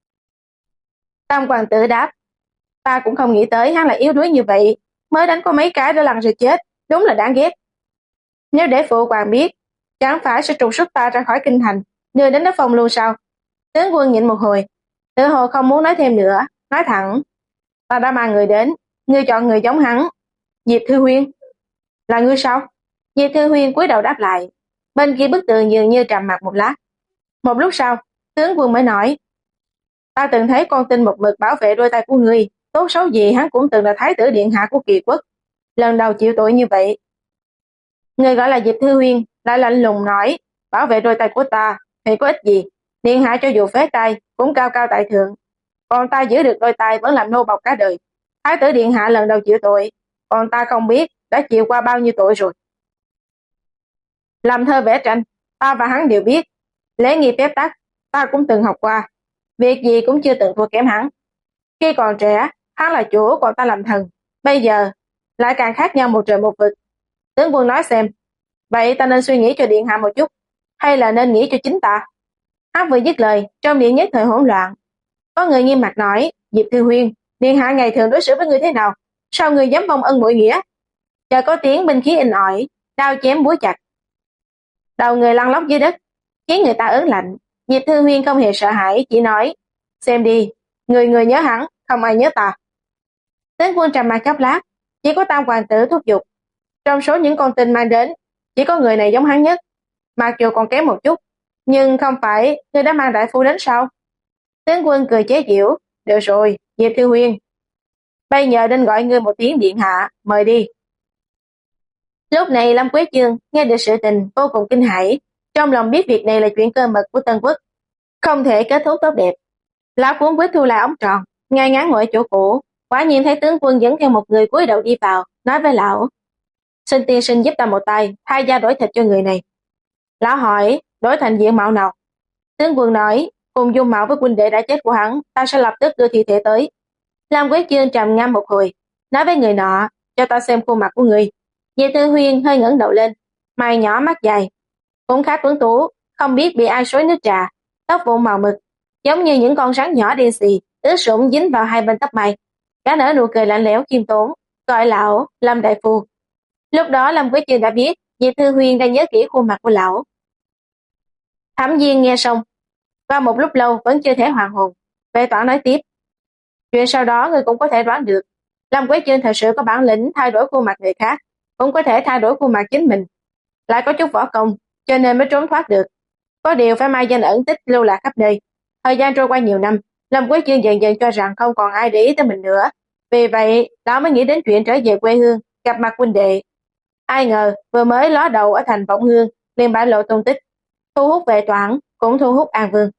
Tam hoàng tử đáp. Ta cũng không nghĩ tới hắn lại yếu đuối như vậy, mới đánh có mấy cái đã lăn rồi chết, đúng là đáng ghét. Nếu để phụ hoàng biết, chẳng phải sẽ trục xuất ta ra khỏi kinh thành, đưa đến đất phong luôn sao? Tướng quân nhịn một hồi, tự hồ không muốn nói thêm nữa, nói thẳng. Ta đã mang người đến, ngươi chọn người giống hắn. Diệp Thư Huyên. Là ngươi sao? Diệp Thư Huyên cúi đầu đáp lại. Bên kia bức tường dường như trầm mặc một lát. Một lúc sau, tướng quân mới nói. Ta từng thấy con tin một mực bảo vệ đôi tay của ngươi, tốt xấu gì hắn cũng từng là thái tử điện hạ của Kỳ quốc. Lần đầu chịu tội như vậy. Người gọi là Diệp Thư Huyên lại lạnh lùng nói, bảo vệ đôi tay của ta thì có ích gì, điện hạ cho dù phế tay cũng cao cao tại thượng, còn ta giữ được đôi tay vẫn làm nô bộc cả đời. Thái tử điện hạ lần đầu chịu tội, còn ta không biết đã chịu qua bao nhiêu tội rồi. Làm thơ vẽ tranh, ta và hắn đều biết, lễ nghi phép tắc ta cũng từng học qua, việc gì cũng chưa từng thua kém hắn. Khi còn trẻ, hắn là chủ còn ta làm thần, bây giờ lại càng khác nhau một trời một vực. Tướng quân nói xem, vậy ta nên suy nghĩ cho điện hạ một chút, hay là nên nghĩ cho chính ta? Hắn vừa dứt lời, trong điện nhất thời hỗn loạn. Có người nghiêm mặt nói, Diệp Thư Huyên, điện hạ ngày thường đối xử với người thế nào? Sao người dám vong ân bội nghĩa? Chờ có tiếng binh khí inh ỏi, đao chém búa chặt. Đầu người lăn lóc dưới đất, khiến người ta ớn lạnh. Diệp Thư Huyên không hề sợ hãi, chỉ nói, xem đi, người người nhớ hắn, không ai nhớ ta. Tướng quân trầm mặc chốc lát, chỉ có tam hoàng tử thúc giục. Trong số những con tin mang đến, chỉ có người này giống hắn nhất, mặc dù còn kém một chút, nhưng không phải ngươi đã mang đại phu đến sao? Tướng quân cười chế giễu, được rồi, Diệp Thư Huyên, bây giờ nên gọi ngươi một tiếng điện hạ, mời đi. Lúc này Lâm Quế Dương nghe được sự tình vô cùng kinh hãi, trong lòng biết việc này là chuyện cơ mật của Tân Quốc, không thể kết thúc tốt đẹp. Lão cuốn quýt thu lại ống tròn, ngay ngắn ngồi ở chỗ cũ, quả nhiên thấy tướng quân dẫn theo một người cúi đầu đi vào, nói với lão: "Xin tiên sinh giúp ta một tay, thay da đổi thịt cho người này." Lão hỏi: "Đổi thành diện mạo nào?" Tướng quân nói: "Cùng dung mạo với huynh đệ đã chết của hắn, ta sẽ lập tức đưa thi thể tới." Lam Quế Dương trầm ngâm một hồi, nói với người nọ: "Cho ta xem khuôn mặt của người." Diệp Tư Huyên hơi ngẩng đầu lên, mày nhỏ mắt dài, cũng khá tuấn tú, không biết bị ai xối nước trà, tóc vụn màu mực, giống như những con rắn nhỏ đen xì, ướt sũng dính vào hai bên tóc mày. Cả nở nụ cười lạnh lẽo khiêm tốn, gọi lão Lâm đại phu. Lúc đó Lâm Quế Dương đã biết Diệp Thư Huyên đang nhớ kỹ khuôn mặt của lão. Thẩm Viên nghe xong, qua một lúc lâu vẫn chưa thể hoàn hồn. Vệ Toản nói tiếp: "Chuyện sau đó người cũng có thể đoán được. Lâm Quế Dương thật sự có bản lĩnh thay đổi khuôn mặt người khác, cũng có thể thay đổi khuôn mặt chính mình. Lại có chút võ công, cho nên mới trốn thoát được. Có điều phải mai danh ẩn tích lưu lạc khắp nơi. Thời gian trôi qua nhiều năm, Lâm Quế Dương dần dần cho rằng không còn ai để ý tới mình nữa. Vì vậy, lão mới nghĩ đến chuyện trở về quê hương, gặp mặt huynh đệ. Ai ngờ, vừa mới ló đầu ở thành Vọng Hương, liền bại lộ tung tích, thu hút Vệ Toản, cũng thu hút An Vương.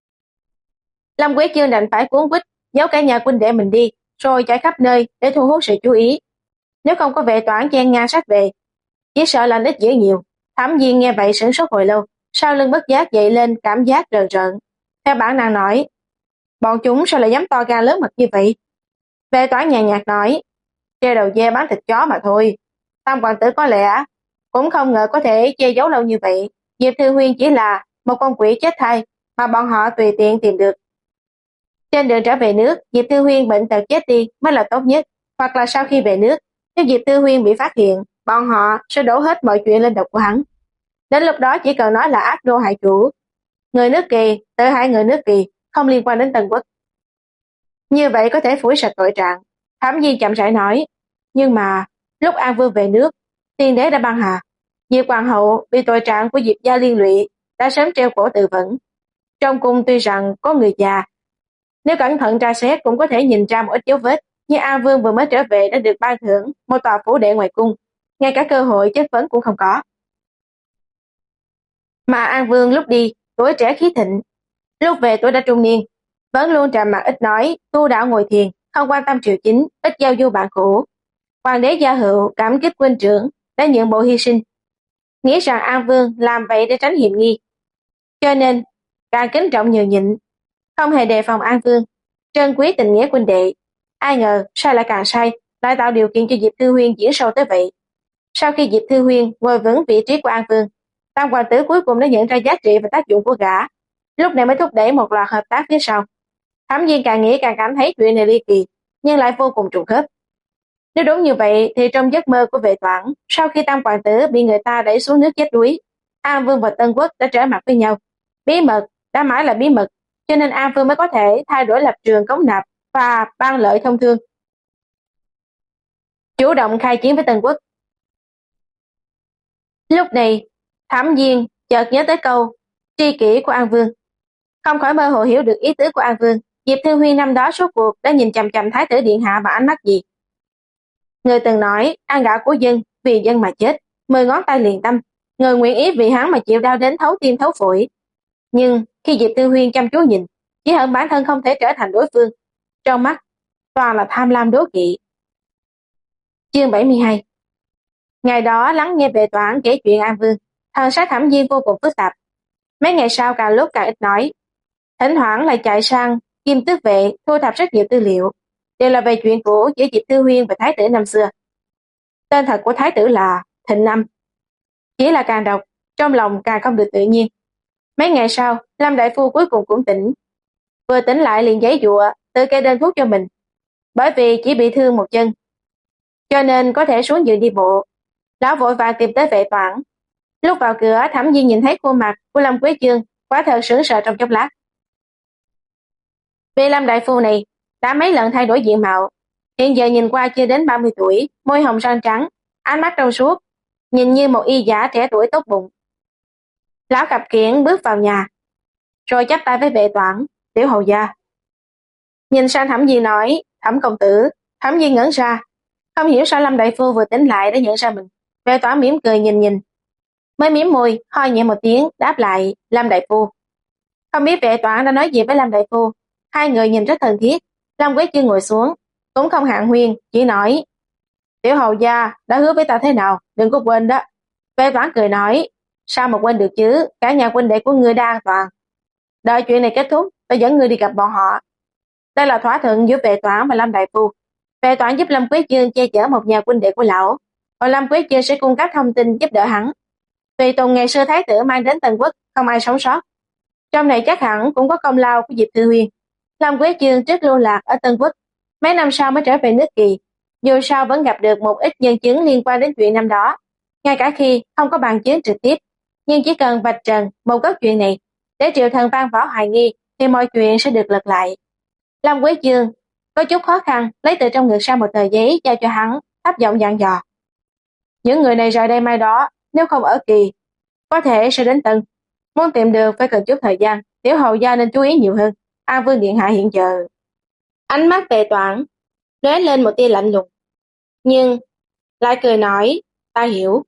Lâm Quế Dương đành phải cuốn quýt giấu cả nhà huynh đệ mình đi, rồi chạy khắp nơi để thu hút sự chú ý. Nếu không có Vệ Toản chen ngang sát về, chỉ sợ là ít dữ nhiều. Thẩm Viên nghe vậy sửng sốt hồi lâu, sau lưng bất giác dậy lên cảm giác rờn rợn. Theo bản năng nói: "Bọn chúng sao lại dám to gan lớn mật như vậy?" Vệ Toản nhàn nhạt nói: "Treo đầu dê bán thịt chó mà thôi. Tam hoàng tử có lẽ cũng không ngờ có thể che giấu lâu như vậy. Diệp Thư Huyên chỉ là một con quỷ chết thay mà bọn họ tùy tiện tìm được. Trên đường trở về nước, Diệp Thư Huyên bệnh tật chết đi mới là tốt nhất, hoặc là sau khi về nước, nếu Diệp Thư Huyên bị phát hiện, bọn họ sẽ đổ hết mọi chuyện lên đầu của hắn. Đến lúc đó chỉ cần nói là ác đô hại chủ, người nước Kỳ tự hại người nước Kỳ, không liên quan đến Tân Quốc. Như vậy có thể phủi sạch tội trạng." Thẩm Viên chậm rãi nói: "Nhưng mà lúc An Vương về nước, tiên đế đã băng hà, Diệp hoàng hậu bị tội trạng của Diệp gia liên lụy, đã sớm treo cổ tự vẫn. Trong cung tuy rằng có người già, nếu cẩn thận tra xét cũng có thể nhìn ra một ít dấu vết, nhưng An Vương vừa mới trở về đã được ban thưởng một tòa phủ đệ ngoài cung, ngay cả cơ hội chất vấn cũng không có. Mà An Vương lúc đi tuổi trẻ khí thịnh, lúc về tuổi đã trung niên, vẫn luôn trầm mặc ít nói, tu đạo ngồi thiền, không quan tâm triều chính, ít giao du bạn cũ. Hoàng đế Gia Hữu cảm kích huynh trưởng đã nhượng bộ hy sinh, nghĩ rằng An Vương làm vậy để tránh hiểm nghi, cho nên càng kính trọng nhường nhịn, không hề đề phòng An Vương, trân quý tình nghĩa huynh đệ. Ai ngờ sai lại càng sai, lại tạo điều kiện cho Diệp Thư Huyên diễn sâu tới vậy. Sau khi Diệp Thư Huyên ngồi vững vị trí của An Vương, tam hoàng tử cuối cùng đã nhận ra giá trị và tác dụng của gã, lúc này mới thúc đẩy một loạt hợp tác phía sau. Thẩm Viên càng nghĩ càng cảm thấy chuyện này ly kỳ, nhưng lại vô cùng trùng khớp. Nếu đúng như vậy thì trong giấc mơ của Vệ Toản, sau khi tam hoàng tử bị người ta đẩy xuống nước chết đuối, An Vương và Tân Quốc đã trở mặt với nhau. Bí mật đã mãi là bí mật, cho nên An Vương mới có thể thay đổi lập trường cống nạp và ban lợi thông thương, chủ động khai chiến với Tân Quốc. Lúc này, Thẩm Viên chợt nhớ tới câu tri kỷ của An Vương, không khỏi mơ hồ hiểu được ý tứ của An Vương. Diệp Thư Huyên năm đó suốt cuộc đã nhìn chằm chằm Thái tử điện hạ bằng ánh mắt gì? Người từng nói ăn gạo của dân, vì dân mà chết, 10 ngón tay liền tâm, người nguyện ý vì hắn mà chịu đau đến thấu tim thấu phổi. Nhưng khi Diệp Tư Huyên chăm chú nhìn, chỉ hận bản thân không thể trở thành đối phương, trong mắt toàn là tham lam đố kỵ. Chương 72. Ngày đó lắng nghe Vệ Toản kể chuyện An Vương, thần sắc Thẩm Viên vô cùng phức tạp. Mấy ngày sau càng lúc càng ít nói, thỉnh thoảng lại chạy sang Kim Tước Vệ thu thập rất nhiều tư liệu, đều là về chuyện cũ giữa Diệp Tư Huyên và Thái tử năm xưa. Tên thật của Thái tử là Thịnh Năm. Chỉ là càng đọc, trong lòng càng không được tự nhiên. Mấy ngày sau, Lâm đại phu cuối cùng cũng tỉnh. Vừa tỉnh lại liền giãy giụa, tự kê đơn thuốc cho mình. Bởi vì chỉ bị thương một chân, cho nên có thể xuống giường đi bộ. Lão vội vàng tìm tới Vệ Toản. Lúc vào cửa, Thẩm Viên nhìn thấy khuôn mặt của Lâm Quế Dương, quả thật sững sờ trong chốc lát. Vì Lâm đại phu này đã mấy lần thay đổi diện mạo, hiện giờ nhìn qua chưa đến 30 tuổi, môi hồng răng trắng, ánh mắt trong suốt, nhìn như một y giả trẻ tuổi tốt bụng. Lão cặp kiển bước vào nhà, rồi chắp tay với Vệ Toản: "Tiểu hầu gia." Nhìn sang Thẩm Viên nói: "Thẩm công tử." Thẩm Viên ngẩn ra, không hiểu sao Lâm đại phu vừa tỉnh lại đã nhận ra mình. Vệ toán mỉm cười nhìn, mới mím môi, ho nhẹ một tiếng, đáp lại, Lâm đại phu. Không biết vệ toán đã nói gì với Lâm đại phu, hai người nhìn rất thân thiết. Lâm Quế Chương ngồi xuống, cũng không hạng huyên, chỉ nói, tiểu hầu gia đã hứa với ta thế nào, đừng có quên đó. Vệ toán cười nói, sao mà quên được chứ, cả nhà huynh đệ của ngươi đã an toàn. Đợi chuyện này kết thúc, ta dẫn ngươi đi gặp bọn họ. Đây là thỏa thuận giữa vệ toán và Lâm đại phu. Vệ toán giúp Lâm Quế Chương che chở một nhà huynh đệ của lão, còn Lâm Quế Chương sẽ cung cấp thông tin giúp đỡ hắn. Tùy tùng ngày xưa thái tử mang đến Tân Quốc, không ai sống sót. Trong này chắc hẳn cũng có công lao của Diệp Thư Huyên. Lâm Quế Chương trước lưu lạc ở Tân Quốc, mấy năm sau mới trở về nước Kỳ. Dù sao vẫn gặp được một ít nhân chứng liên quan đến chuyện năm đó. Ngay cả khi không có bằng chứng trực tiếp, nhưng chỉ cần vạch trần một góc chuyện này, để triệu thần Văn Võ hoài nghi, thì mọi chuyện sẽ được lật lại. Lâm Quế Chương có chút khó khăn lấy từ trong ngực ra một tờ giấy giao cho hắn, thấp giọng dặn dò. Những người này rời đây mai đó, nếu không ở Kỳ, có thể sẽ đến Tân. Muốn tìm được phải cần chút thời gian, tiểu hầu gia nên chú ý nhiều hơn. An Vương điện hạ hiện giờ. Ánh mắt Vệ Toản lóe lên một tia lạnh lùng, nhưng lại cười nói, ta hiểu.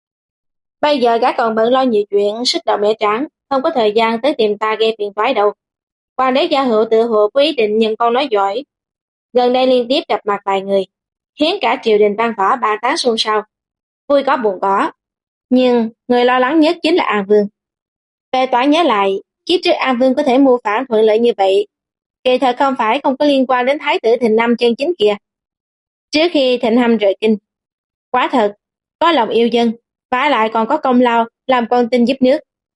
Bây giờ gã còn bận lo nhiều chuyện sức đầu mẻ trắng, không có thời gian tới tìm ta gây phiền toái đâu. Hoàng đế gia hữu tự hồ có ý định nhận con nói giỏi. Gần đây liên tiếp gặp mặt vài người, khiến cả triều đình Văn Võ bàn tán xôn xao. Vui có buồn có, nhưng người lo lắng nhất chính là An Vương. Vệ Toản nhớ lại, kiếp trước An Vương có thể mưu phản thuận lợi như vậy, kỳ thật không phải không có liên quan đến thái tử Thịnh Năm chân chính kìa. Trước khi Thịnh Hâm rời kinh, quả thật có lòng yêu dân, vả lại còn có công lao làm con tin giúp nước.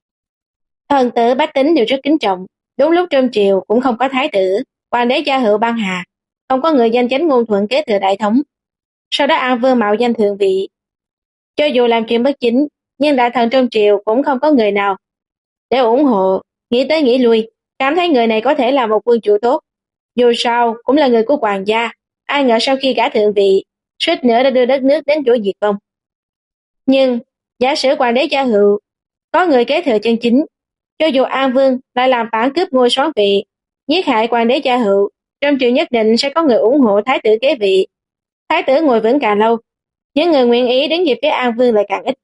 Thần tử bách tính đều rất kính trọng. Đúng lúc trong triều cũng không có thái tử, hoàng đế gia hữu băng hà, không có người danh chánh ngôn thuận kế thừa đại thống. Sau đó An Vương mạo danh thượng vị, cho dù làm chuyện bất chính, nhưng đại thần trong triều cũng không có người nào để ủng hộ. Nghĩ tới nghĩ lui, cảm thấy người này có thể là một quân chủ tốt. Dù sao cũng là người của hoàng gia, ai ngờ sau khi gã thượng vị, suýt nữa đã đưa đất nước đến chỗ diệt vong. Nhưng giả sử hoàng đế gia hữu có người kế thừa chân chính, cho dù An Vương lại làm phản cướp ngôi soán vị, giết hại hoàng đế gia hữu, trong triều nhất định sẽ có người ủng hộ thái tử kế vị. Thái tử ngồi vững càng lâu, những người nguyện ý đứng về phía An Vương lại càng ít.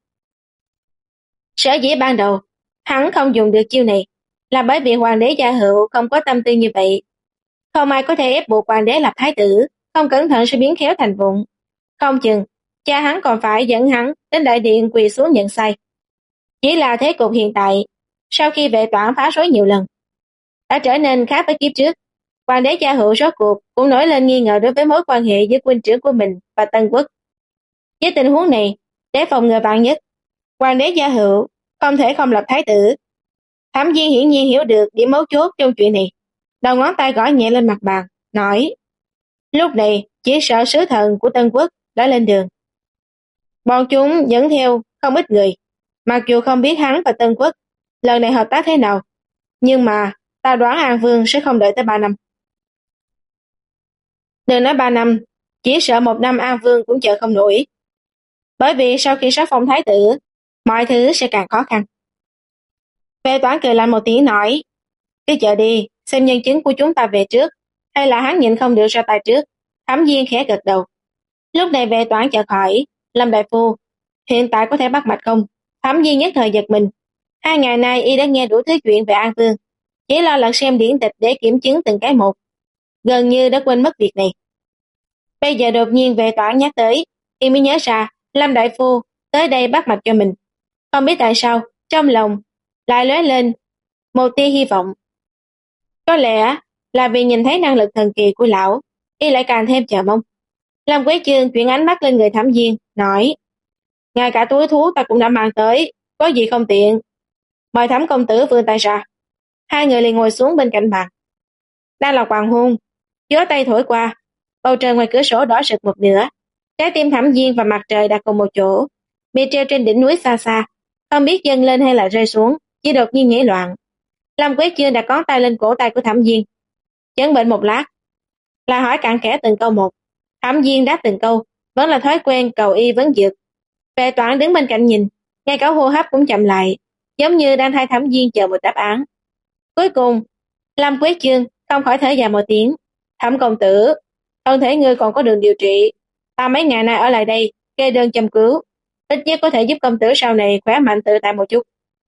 Sở dĩ ban đầu hắn không dùng được chiêu này là bởi vì hoàng đế gia hữu không có tâm tư như vậy. Không ai có thể ép buộc hoàng đế lập thái tử, không cẩn thận sẽ biến khéo thành vụng. Không chừng cha hắn còn phải dẫn hắn đến đại điện quỳ xuống nhận sai. Chỉ là thế cục hiện tại, sau khi Vệ Toản phá rối nhiều lần, đã trở nên khác với kiếp trước. Hoàng đế gia hữu rốt cuộc cũng nổi lên nghi ngờ đối với mối quan hệ giữa huynh trưởng của mình và Tân Quốc. Với tình huống này, để phòng ngừa vạn nhất, hoàng đế gia hữu không thể không lập thái tử. Thẩm Viên hiển nhiên hiểu được điểm mấu chốt trong chuyện này, đầu ngón tay gõ nhẹ lên mặt bàn, nói: lúc này chỉ sợ sứ thần của Tân Quốc đã lên đường. Bọn chúng dẫn theo không ít người, mặc dù không biết hắn và Tân Quốc lần này hợp tác thế nào, nhưng mà ta đoán An Vương sẽ không đợi tới 3 năm. Đừng nói 3 năm, chỉ sợ 1 năm An Vương cũng chờ không nổi. Bởi vì sau khi sắc phong thái tử, mọi thứ sẽ càng khó khăn. Vệ Toản cười lạnh một tiếng nói: cứ chờ đi, xem nhân chứng của chúng ta về trước, hay là hắn nhịn không được ra tay trước. Thẩm Viên khẽ gật đầu. Lúc này Vệ Toản chợt hỏi: Lâm đại phu, hiện tại có thể bắt mạch không? Thẩm Viên nhất thời giật mình. 2 ngày nay y đã nghe đủ thứ chuyện về An Vương, chỉ lo lật xem điển tịch để kiểm chứng từng cái một, gần như đã quên mất việc này. Bây giờ đột nhiên Vệ Toản nhắc tới, y mới nhớ ra Lâm đại phu tới đây bắt mạch cho mình. Không biết tại sao, trong lòng lại lóe lên một tia hy vọng. Có lẽ là vì nhìn thấy năng lực thần kỳ của lão, y lại càng thêm chờ mong. Lâm Quế Chương chuyển ánh mắt lên người Thẩm Viên, nói: ngay cả túi thuốc ta cũng đã mang tới, có gì không tiện, mời Thẩm công tử vươn tay ra. 2 người liền ngồi xuống bên cạnh bàn. Đang là hoàng hôn, gió tây thổi qua, bầu trời ngoài cửa sổ đỏ rực một nửa. Trái tim Thẩm Viên và mặt trời đặt cùng một chỗ, bị treo trên đỉnh núi xa xa, không biết dâng lên hay là rơi xuống, chỉ đột nhiên nhảy loạn. Lâm Quế Chương đặt ngón tay lên cổ tay của Thẩm Viên, chấn bệnh một lát, là hỏi cặn kẽ từng câu một. Thẩm Viên đáp từng câu, vẫn là thói quen cầu y vấn dược. Vệ Toản đứng bên cạnh nhìn, ngay cả hô hấp cũng chậm lại, giống như đang thay Thẩm Viên chờ một đáp án. Cuối cùng, Lâm Quế Chương không khỏi thở dài một tiếng: Thẩm công tử, thân thể ngươi còn có đường điều trị, ta mấy ngày nay ở lại đây kê đơn châm cứu, ít nhất có thể giúp công tử sau này khỏe mạnh tự tại một chút.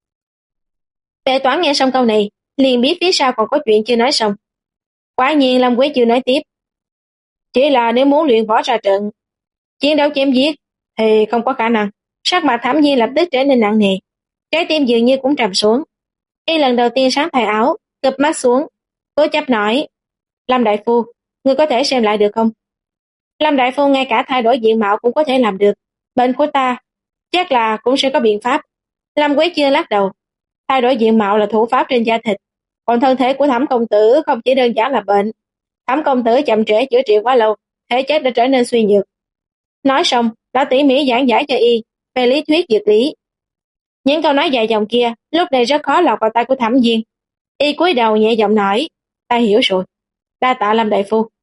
Vệ Toán nghe xong câu này, liền biết phía sau còn có chuyện chưa nói xong. Quả nhiên Lâm Quý chưa nói tiếp. Chỉ là nếu muốn luyện võ ra trận, chiến đấu chém giết, thì không có khả năng. Sắc mặt Thẩm Viên lập tức trở nên nặng nề, trái tim dường như cũng trầm xuống. Y lần đầu tiên sáng thay áo, cụp mắt xuống, cố chấp nói, Lâm đại phu, ngươi có thể xem lại được không? Lâm đại phu ngay cả thay đổi diện mạo cũng có thể làm được, bệnh của ta chắc là cũng sẽ có biện pháp. Lâm Quý chưa lắc đầu, thay đổi diện mạo là thủ pháp trên da thịt, còn thân thể của Thẩm công tử không chỉ đơn giản là bệnh. Thẩm công tử chậm trễ chữa trị quá lâu, thể chất đã trở nên suy nhược. Nói xong, đã tỉ mỉ giảng giải cho y về lý thuyết dược lý. Những câu nói dài dòng kia lúc này rất khó lọt vào tai của Thẩm Viên. Y cúi đầu nhẹ giọng nói, ta hiểu rồi, đa tạ Lâm đại phu.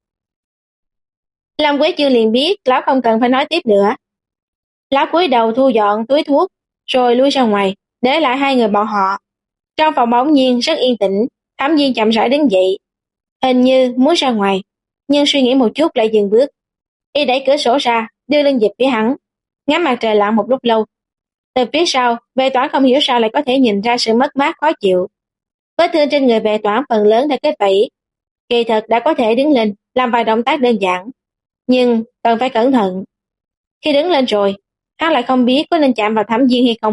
Lâm Quế Chương liền biết lão không cần phải nói tiếp nữa. Lão cúi đầu thu dọn túi thuốc, rồi lui ra ngoài, để lại hai người bọn họ. Trong phòng bỗng nhiên rất yên tĩnh, Thẩm Viên chậm rãi đứng dậy, hình như muốn ra ngoài, nhưng suy nghĩ một chút lại dừng bước. Y đẩy cửa sổ ra, đưa lưng về phía hắn, ngắm mặt trời lặn một lúc lâu. Từ phía sau, Vệ Toán không hiểu sao lại có thể nhìn ra sự mất mát khó chịu. Vết thương trên người Vệ Toán phần lớn đã kết vảy, kỳ thật đã có thể đứng lên làm vài động tác đơn giản, nhưng cần phải cẩn thận. Khi đứng lên rồi, hắn lại không biết có nên chạm vào Thẩm Viên hay không.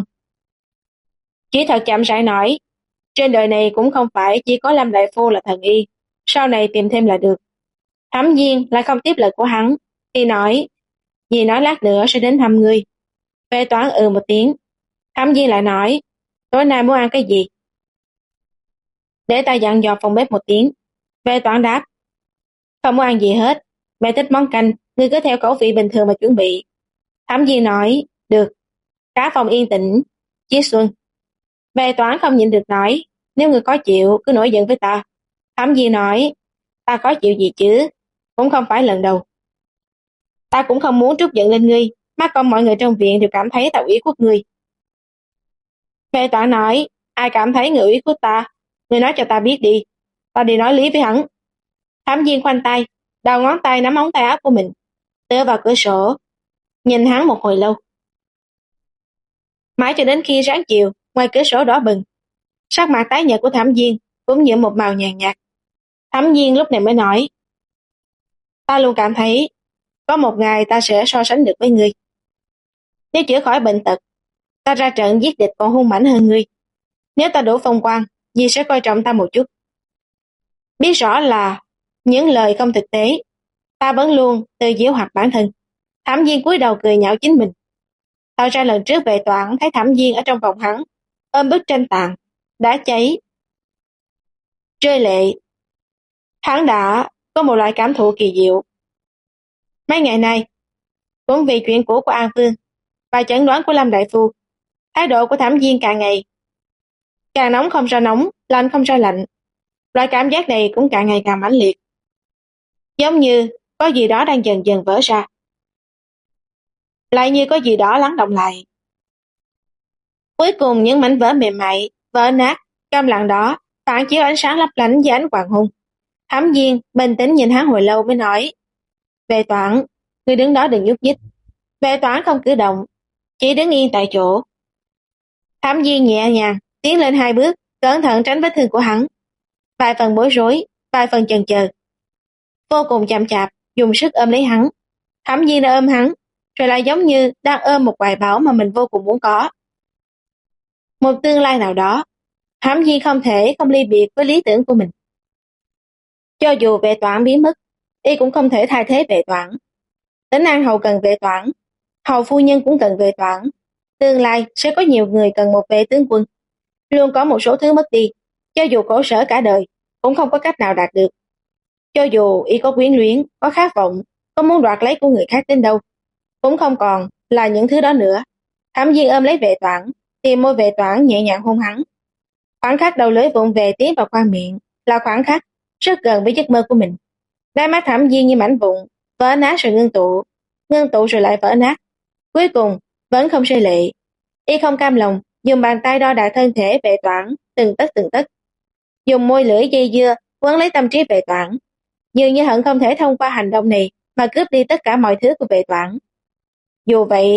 Chỉ thật chậm rãi nói, trên đời này cũng không phải chỉ có Lâm đại phu là thần y, sau này tìm thêm là được. Thẩm Viên lại không tiếp lời của hắn, thì nói, dì nói lát nữa sẽ đến thăm ngươi. Vệ Toán một tiếng. Thẩm Viên lại nói, tối nay muốn ăn cái gì? Để ta dặn dò phòng bếp một tiếng. Vệ Toán đáp, không muốn ăn gì hết, mẹ thích món canh, ngươi cứ theo khẩu vị bình thường mà chuẩn bị. Thẩm Viên nói, được. Cả phòng yên tĩnh. Chiết Xuân. Vệ Toán không nhịn được nói, nếu ngươi khó chịu cứ nổi giận với ta. Thẩm Viên nói, ta khó chịu gì chứ, cũng không phải lần đầu. Ta cũng không muốn trút giận lên ngươi, mắt con mọi người trong viện đều cảm thấy ta ủy khuất ngươi. Vệ Toán nói, ai cảm thấy người ủy khuất ta, ngươi nói cho ta biết đi, ta đi nói lý với hắn. Thẩm Viên khoanh tay, đầu ngón tay nắm ống tay áo của mình, tựa vào cửa sổ, nhìn hắn một hồi lâu. Mãi cho đến khi sáng chiều, ngoài cửa sổ đỏ bừng, sắc mặt tái nhợt của Thẩm Viên cũng nhuộm một màu nhàn nhạt. Thẩm Viên lúc này mới nói, ta luôn cảm thấy có một ngày ta sẽ so sánh được với ngươi. Nếu chữa khỏi bệnh tật, ta ra trận giết địch còn hung mãnh hơn ngươi. Nếu ta đủ phong quang, dì sẽ coi trọng ta một chút. Biết rõ là những lời không thực tế, ta vẫn luôn tự giễu hoạt bản thân. Thẩm Viên cúi đầu cười nhạo chính mình. Thật ra lần trước Vệ Toán thấy Thẩm Viên ở trong phòng hắn, ôm bức tranh tàn, đã cháy, rơi lệ. Hắn đã có một loại cảm thụ kỳ diệu. Mấy ngày nay, cũng vì chuyện cũ của An Vương và chẩn đoán của Lâm đại phu, thái độ của Thẩm Viên càng ngày càng nóng không ra nóng, lạnh không ra lạnh. Loại cảm giác này cũng càng ngày càng mãnh liệt, giống như có gì đó đang dần dần vỡ ra, lại như có gì đó lắng động lại. Cuối cùng những mảnh vỡ mềm mại vỡ nát, câm lặng đó phản chiếu ánh sáng lấp lánh dưới ánh hoàng hôn. Thẩm Viên bình tĩnh nhìn hắn hồi lâu mới nói, Vệ Toán, ngươi đứng đó đừng nhúc nhích. Vệ Toán không cử động, chỉ đứng yên tại chỗ. Thẩm Viên nhẹ nhàng tiến lên hai bước, cẩn thận tránh vết thương của hắn, vài phần bối rối, vài phần chần chờ, vô cùng chậm chạp dùng sức ôm lấy hắn. Thẩm Viên đã ôm hắn, rồi lại giống như đang ôm một hoài bão mà mình vô cùng muốn có. Một tương lai nào đó, Thẩm Viên không thể không ly biệt với lý tưởng của mình. Cho dù Vệ Toán biến mất, y cũng không thể thay thế Vệ Toán. Tỉnh An Hầu cần Vệ Toán, Hầu phu nhân cũng cần Vệ Toán. Tương lai sẽ có nhiều người cần một vệ tướng quân. Luôn có một số thứ mất đi, cho dù khổ sở cả đời, cũng không có cách nào đạt được. Cho dù y có quyến luyến, có khát vọng, có muốn đoạt lấy của người khác đến đâu, cũng không còn là những thứ đó nữa. Thẩm Viên ôm lấy Vệ Toán, tìm môi Vệ Toán nhẹ nhàng hôn hắn. Khoảng khắc đầu lưỡi vụng về tiến vào khoang miệng, là khoảng khắc rất gần với giấc mơ của mình. Đôi mắt Thẩm Viên như mảnh vụn, vỡ nát rồi ngưng tụ rồi lại vỡ nát. Cuối cùng vẫn không rơi lệ. Y không cam lòng, dùng bàn tay đo đạc thân thể Vệ Toán từng tấc, dùng môi lưỡi dây dưa quấn lấy tâm trí Vệ Toán, dường như hận không thể thông qua hành động này mà cướp đi tất cả mọi thứ của Vệ Toán. Dù vậy,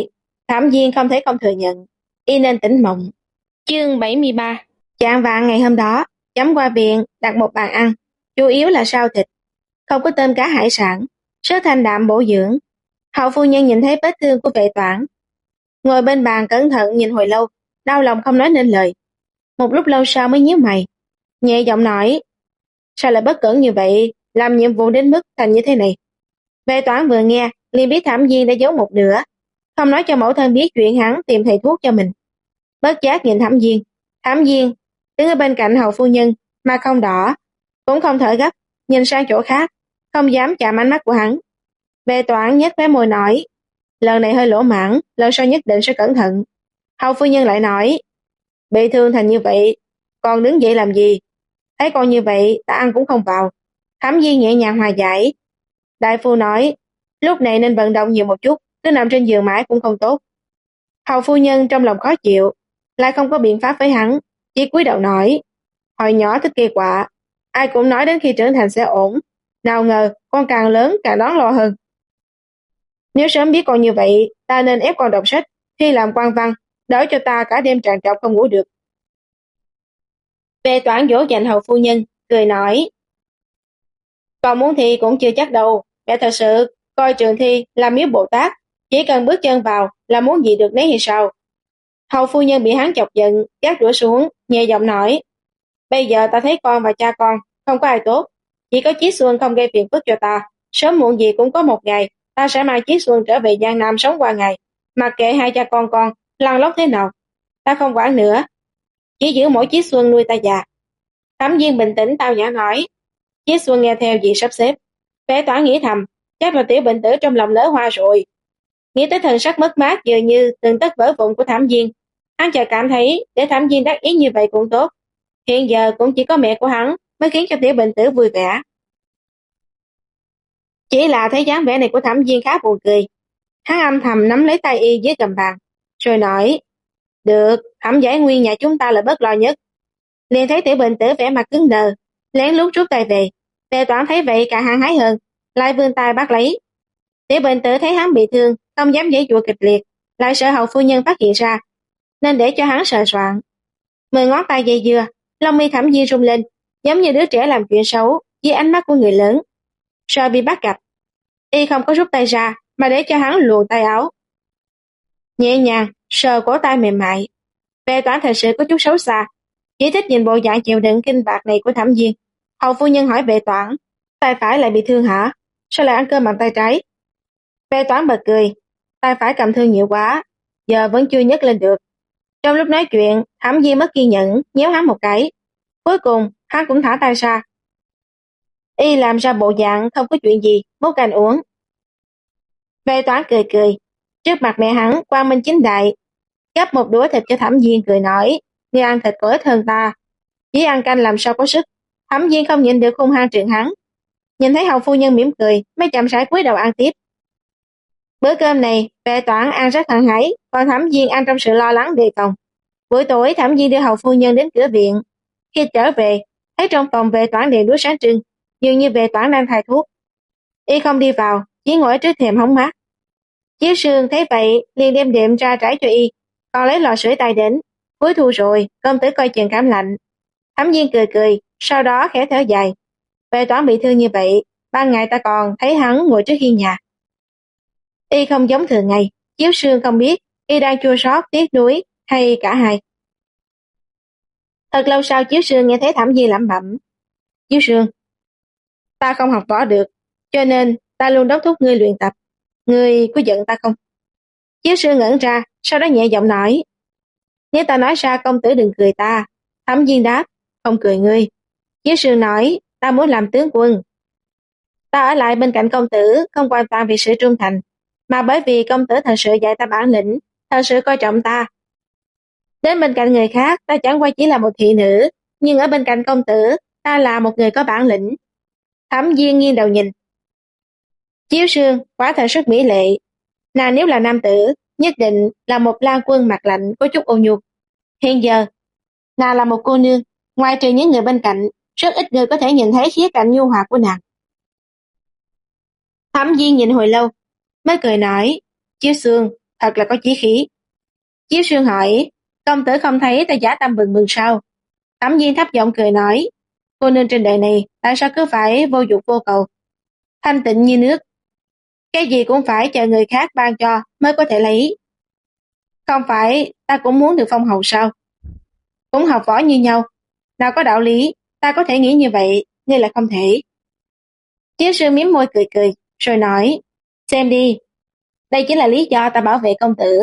Thẩm Viên không thể không thừa nhận, y nên tỉnh mộng. Chương 73. Chạng vạng ngày hôm đó, chấm qua viện đặt một bàn ăn, chủ yếu là rau thịt, không có tôm cá hải sản, rất thanh đạm bổ dưỡng. Hậu phu nhân nhìn thấy vết thương của Vệ Toản, ngồi bên bàn cẩn thận nhìn hồi lâu, đau lòng không nói nên lời. Một lúc lâu sau mới nhíu mày, nhẹ giọng nói: sao lại bất cẩn như vậy, làm nhiệm vụ đến mức thành như thế này. Vệ Toản vừa nghe liền biết Thẩm Viên đã giấu một nửa, không nói cho mẫu thân biết chuyện hắn tìm thầy thuốc cho mình. Bất giác nhìn Thẩm Viên, Thẩm Viên đứng ở bên cạnh hầu phu nhân, mà không đỏ, cũng không thở gấp, nhìn sang chỗ khác, không dám chạm ánh mắt của hắn. Vệ Toản nhếch khóe môi nói: lần này hơi lỗ mãng, lần sau nhất định sẽ cẩn thận. Hầu phu nhân lại nói: bị thương thành như vậy, còn đứng dậy làm gì? Thấy con như vậy, ta ăn cũng không vào. Thẩm Viên nhẹ nhàng hòa giải. Đại phu nói, lúc này nên vận động nhiều một chút, cứ nằm trên giường mãi cũng không tốt. Hầu phu nhân trong lòng khó chịu, lại không có biện pháp với hắn, chỉ cúi đầu nói: hồi nhỏ thích cây quạ, ai cũng nói đến khi trưởng thành sẽ ổn, nào ngờ con càng lớn càng đón lo hơn. Nếu sớm biết con như vậy, ta nên ép con đọc sách, khi làm quan văn, đỡ cho ta cả đêm trằn trọc không ngủ được. Vệ Toản dỗ dành hầu phu nhân, cười nói: con muốn thi cũng chưa chắc đâu, mẹ thật sự coi trường thi là miếu Bồ Tát, chỉ cần bước chân vào là muốn gì được nấy hay sao? Hầu phu nhân bị hắn chọc giận, gác đũa xuống, nhẹ giọng nói: bây giờ ta thấy con và cha con không có ai tốt, chỉ có Chí Xuân không gây phiền phức cho ta, sớm muộn gì cũng có một ngày ta sẽ mang Chí Xuân trở về Giang Nam sống qua ngày, mặc kệ hai cha con lăn lóc thế nào, ta không quản nữa, chỉ giữ mỗi Chí Xuân nuôi ta già. Thẩm Viên bình tĩnh tao nhã nói: Chí Xuân nghe theo gì sắp xếp. Vệ Toản nghĩ thầm, chắc là tiểu bệnh tử trong lòng nở hoa rồi. Nghĩ tới thần sắc mất mát dường như từng tất vỡ vụn của Thẩm Viên, hắn chợt cảm thấy để Thẩm Viên đắc ý như vậy cũng tốt. Hiện giờ cũng chỉ có mẹ của hắn mới khiến cho tiểu bệnh tử vui vẻ. Chỉ là thấy dáng vẻ này của Thẩm Viên khá buồn cười. Hắn âm thầm nắm lấy tay y dưới gầm bàn, rồi nói: được, Thẩm giải nguyên nhà chúng ta là bớt lo nhất. Liền thấy tiểu bệnh tử vẻ mặt cứng đờ, lén lút rút tay về. Vệ Toản thấy vậy càng hăng hái hơn, lại vươn tay bắt lấy. Tiểu bệnh tử thấy hắn bị thương, không dám giãy giụa kịch liệt, lại sợ hầu phu nhân phát hiện ra, nên để cho hắn sờ soạn. 10 ngón tay dây dưa, lông mi Thẩm Viên rung lên, giống như đứa trẻ làm chuyện xấu dưới ánh mắt của người lớn. Sợ bị bắt gặp, y không có rút tay ra, mà để cho hắn luồn tay áo, nhẹ nhàng sờ cổ tay mềm mại. Vệ Toản thật sự có chút xấu xa, chỉ thích nhìn bộ dạng chịu đựng kinh bạc này của Thẩm Viên. Hầu phu nhân hỏi Vệ Toản: tay phải lại bị thương hả? Sao lại ăn cơm bằng tay trái? Vệ Toản bật cười: tay phải cầm thương nhiều quá, giờ vẫn chưa nhấc lên được. Trong lúc nói chuyện, Thẩm Viên mất kiên nhẫn nhéo hắn một cái, cuối cùng hắn cũng thả tay ra. Y làm ra bộ dạng không có chuyện gì, múc canh uống. Vệ Toản cười cười, trước mặt mẹ hắn quang minh chính đại gắp một đũa thịt cho Thẩm Viên, cười nói: ngươi ăn thịt có ít hơn ta, chỉ ăn canh làm sao có sức. Thẩm Viên không nhịn được hung hăng trừng hắn. Nhìn thấy hầu phu nhân mỉm cười, mới chậm rãi cúi đầu ăn tiếp. Bữa cơm này, Vệ Toản ăn rất hăng hái, còn Thẩm Viên ăn trong sự lo lắng đề phòng. Buổi tối Thẩm Viên đưa hầu phu nhân đến cửa viện. Khi trở về, thấy trong phòng Vệ Toản đèn đuốc sáng trưng, dường như Vệ Toản đang thay thuốc. Y không đi vào, chỉ ngồi ở trước thềm hóng mát. Chiếu Sương thấy vậy, liền đem đệm ra trải cho y, còn lấy lò sưởi tay đến. Cuối thu rồi, công tử coi chừng cảm lạnh. Thẩm Viên cười cười, sau đó khẽ thở dài. Vệ Toản bị thương như vậy, ban ngày ta còn thấy hắn ngồi trước hiên nhà. Y không giống thường ngày, Chiếu Sương không biết y đang chua xót tiếc nuối hay cả hai. Thật lâu sau Chiếu Sương nghe thấy Thẩm Viên lẩm bẩm: Chiếu Sương, ta không học võ được, cho nên ta luôn đốc thúc ngươi luyện tập. Ngươi có giận ta không? Chiếu Sương ngẩn ra, sau đó nhẹ giọng nói: nếu ta nói ra công tử đừng cười ta. Thẩm Viên đáp: không cười ngươi. Chiếu Sương nói: ta muốn làm tướng quân. Ta ở lại bên cạnh công tử không quan tâm vì sự trung thành, mà bởi vì công tử thật sự dạy ta bản lĩnh, thật sự coi trọng ta. Đến bên cạnh người khác ta chẳng qua chỉ là một thị nữ, nhưng ở bên cạnh công tử ta là một người có bản lĩnh. Thẩm Viên nghiêng đầu nhìn. Chiếu Sương quả thật rất mỹ lệ. Nàng nếu là nam tử, nhất định là một lang quân mặt lạnh có chút ôn nhu. Hiện giờ, nàng là một cô nương, ngoài trừ những người bên cạnh, rất ít người có thể nhìn thấy khía cạnh nhu hòa của nàng. Thẩm Viên nhìn hồi lâu, mới cười nói: Chiếu Sương, thật là có chí khí. Chiếu Sương hỏi, công tử không thấy ta giả tâm bừng bừng sao? Thẩm Viên thấp giọng cười nói, cô nương trên đời này tại sao cứ phải vô dục vô cầu, thanh tịnh như nước, cái gì cũng phải chờ người khác ban cho mới có thể lấy. Không phải ta cũng muốn được phong hầu sao? Cũng học võ như nhau, nào có đạo lý, ta có thể nghĩ như vậy, ngươi là không thể. Chiếu Sương mím môi cười cười, rồi nói, xem đi, đây chính là lý do ta bảo vệ công tử.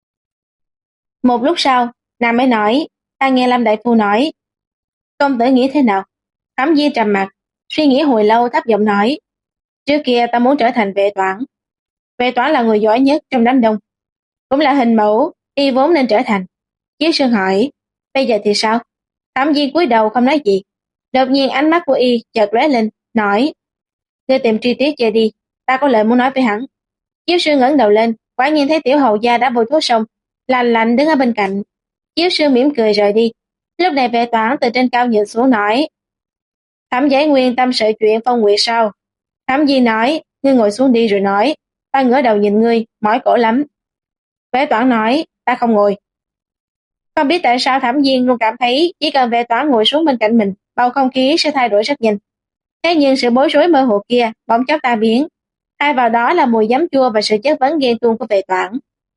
Một lúc sau, nàng mới nói, ta nghe Lâm Đại Phu nói, công tử nghĩ thế nào? Thẩm Viên trầm mặt, suy nghĩ hồi lâu thấp giọng nói, trước kia ta muốn trở thành vệ toản. Vệ toản là người giỏi nhất trong đám đông, cũng là hình mẫu, y vốn nên trở thành. Chiếu Sương hỏi, bây giờ thì sao? Thẩm Viên cúi đầu không nói gì. Đột nhiên ánh mắt của y chợt lóe lên, nói, ngươi tìm Tri Tiết về đi, ta có lời muốn nói với hắn. Chiếu Sương ngẩng đầu lên, quả nhiên thấy tiểu hầu gia đã bôi thuốc xong, lành lạnh đứng ở bên cạnh. Chiếu Sương mỉm cười rời đi. Lúc này vệ toản từ trên cao nhìn xuống nói, Thẩm Giải Nguyên tâm sự chuyện Phong Nguyệt sao? Thẩm Di nói, ngươi ngồi xuống đi rồi nói, ta ngửa đầu nhìn ngươi, mỏi cổ lắm. Vệ toản nói, ta không ngồi. Không biết tại sao Thẩm Viên luôn cảm thấy chỉ cần vệ toản ngồi xuống bên cạnh mình, bầu không khí sẽ thay đổi rất nhanh. Thế nhưng sự bối rối mơ hồ kia bỗng chốc tan biến, thay vào đó là mùi giấm chua và sự chất vấn ghen tuông của vệ toản.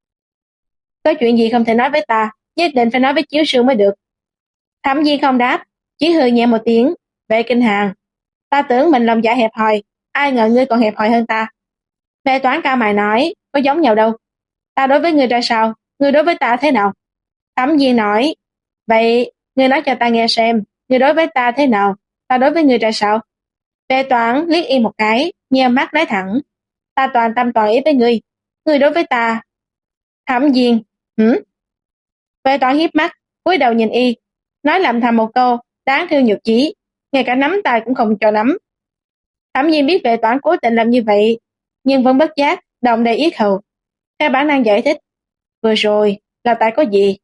Có chuyện gì không thể nói với ta, nhất định phải nói với Chiếu Sương mới được. Thẩm Viên không đáp, chỉ hừ nhẹ một tiếng, vệ kinh hàng. Ta tưởng mình lòng dạ hẹp hòi, ai ngờ ngươi còn hẹp hòi hơn ta. Vệ toán cao mày nói, có giống nhau đâu. Ta đối với ngươi ra sao, ngươi đối với ta thế nào? Thẩm Viên nói, vậy, ngươi nói cho ta nghe xem, ngươi đối với ta thế nào, ta đối với ngươi ra sao? Vệ toán liếc y một cái, nheo mắt nói thẳng, ta toàn tâm toàn ý với ngươi đối với ta. Thẩm Viên, Vệ toán hiếp mắt, cúi đầu nhìn y, nói lầm thầm một câu, đáng thương nhược chí, ngay cả nắm tay cũng không cho nắm. Thẩm Viên biết vệ toán cố tình làm như vậy, nhưng vẫn bất giác, động đầy yết hầu. Theo bản năng giải thích, vừa rồi, là tại có gì?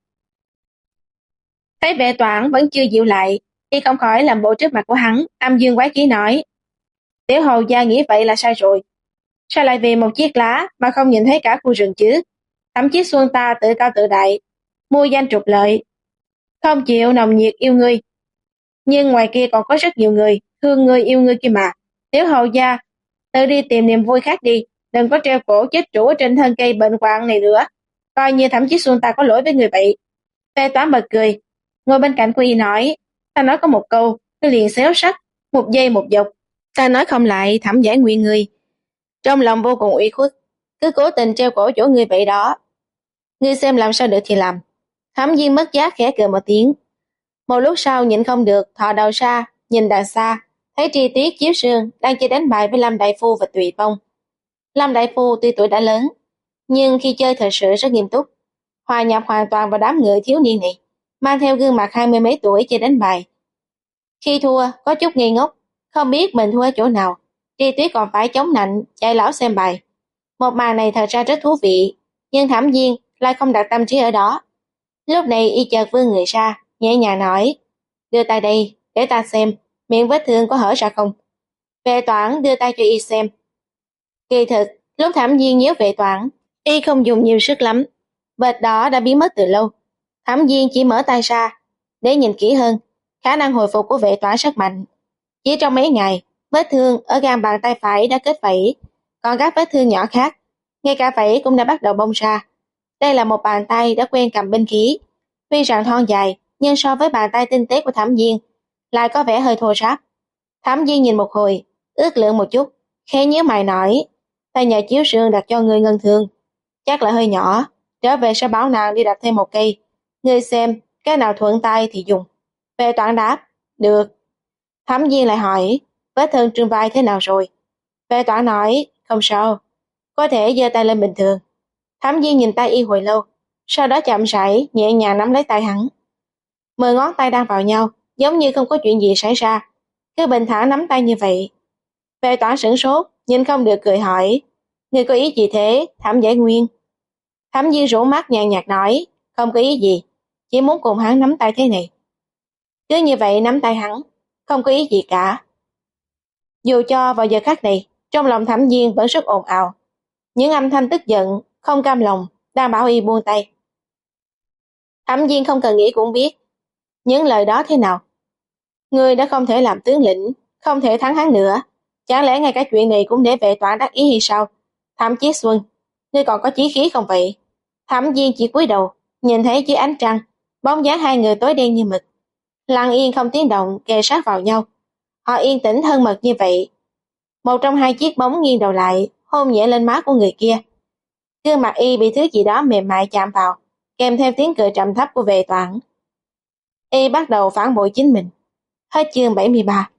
Thấy vệ toán vẫn chưa dịu lại, y không khỏi làm bộ trước mặt của hắn, âm dương quái khí nói. Tiểu hầu gia nghĩ vậy là sai rồi. Sao lại vì một chiếc lá mà không nhìn thấy cả khu rừng chứ? Thậm chí Xuân ta tự cao tự đại, mua danh trục lợi, không chịu nồng nhiệt yêu ngươi. Nhưng ngoài kia còn có rất nhiều người, thương ngươi yêu ngươi kia mà. Tiểu hầu gia, tự đi tìm niềm vui khác đi, đừng có treo cổ chết chủ ở trên thân cây bệnh hoạn này nữa. Coi như thậm chí Xuân ta có lỗi với người vậy. Tê Toán bật cười, ngồi bên cạnh Quy nói, ta nói có một câu, ngươi liền xéo sắc, một giây một dọc. Ta nói không lại Thẩm Giải Nguyên ngươi. Trong lòng vô cùng ủy khuất, cứ cố tình treo cổ chỗ ngươi vậy đó. Ngươi xem làm sao được thì làm. Thẩm Viên mất giác khẽ cười một tiếng. Một lúc sau nhịn không được, thò đầu ra, nhìn đằng xa, thấy Tri Tiết Chiếu Sương đang chơi đánh bài với Lâm Đại Phu và Tùy Phong. Lâm Đại Phu tuy tuổi đã lớn, nhưng khi chơi thật sự rất nghiêm túc, hòa nhập hoàn toàn vào đám người thiếu niên này, mang theo gương mặt 20 mấy tuổi chơi đánh bài. Khi thua, có chút ngây ngốc, không biết mình thua ở chỗ nào, Tri Tuyết còn phải chống nạnh, chạy lão xem bài. Một màn này thật ra rất thú vị, nhưng Thẩm Viên lại không đặt tâm trí ở đó. Lúc này y chợt vươn người ra, nhẹ nhàng nói, đưa tay đây, để ta xem, miệng vết thương có hở ra không. Vệ Toản đưa tay cho y xem. Kỳ thực, lúc Thẩm Viên nhéo Vệ Toản, y không dùng nhiều sức lắm, vết đó đã biến mất từ lâu. Thẩm Viên chỉ mở tay ra, để nhìn kỹ hơn, khả năng hồi phục của Vệ Toản rất mạnh. Chỉ trong mấy ngày, vết thương ở gan bàn tay phải đã kết vảy, còn các vết thương nhỏ khác, ngay cả vảy cũng đã bắt đầu bong ra. Đây là một bàn tay đã quen cầm binh khí, tuy rằng thon dài, nhưng so với bàn tay tinh tế của Thẩm Viên, lại có vẻ hơi thô ráp. Thẩm Viên nhìn một hồi, ước lượng một chút, khẽ nhíu mày nói, ta nhờ Chiếu Sương đặt cho ngươi ngân thương, chắc là hơi nhỏ, trở về sẽ báo nàng đi đặt thêm một cây, ngươi xem, cái nào thuận tay thì dùng. Vệ Toản đáp, được. Thẩm Viên lại hỏi, vết thương trên vai thế nào rồi? Vệ Toản nói, không sao, có thể giơ tay lên bình thường. Thẩm Viên nhìn tay y hồi lâu, sau đó chậm rãi nhẹ nhàng nắm lấy tay hắn. 10 ngón tay đang vào nhau, giống như không có chuyện gì xảy ra, cứ bình thản nắm tay như vậy. Vệ Toản sửng sốt, nhìn không được cười hỏi, ngươi có ý gì thế, Thẩm Giải Nguyên? Thẩm Viên rũ mắt nhàn nhạt nói, không có ý gì, chỉ muốn cùng hắn nắm tay thế này. Cứ như vậy nắm tay hắn, không có ý gì cả. Dù cho vào giờ khắc này, trong lòng Thẩm Viên vẫn rất ồn ào. Những âm thanh tức giận, không cam lòng, đang bảo y buông tay. Thẩm Viên không cần nghĩ cũng biết những lời đó thế nào. Ngươi đã không thể làm tướng lĩnh, không thể thắng hắn nữa. Chẳng lẽ ngay cả chuyện này cũng để vệ tỏa đắc ý hay sao? Thẩm Chiết Xuân, ngươi còn có chí khí không vậy? Thẩm Viên chỉ cúi đầu, nhìn thấy dưới ánh trăng, bóng dáng hai người tối đen như mực, lặng yên không tiếng động kề sát vào nhau. Họ yên tĩnh thân mật như vậy. Một trong hai chiếc bóng nghiêng đầu lại, hôn nhẹ lên má của người kia. Gương mặt y bị thứ gì đó mềm mại chạm vào, kèm theo tiếng cười trầm thấp của vệ toản. Y bắt đầu phản bội chính mình. Hết chương 73.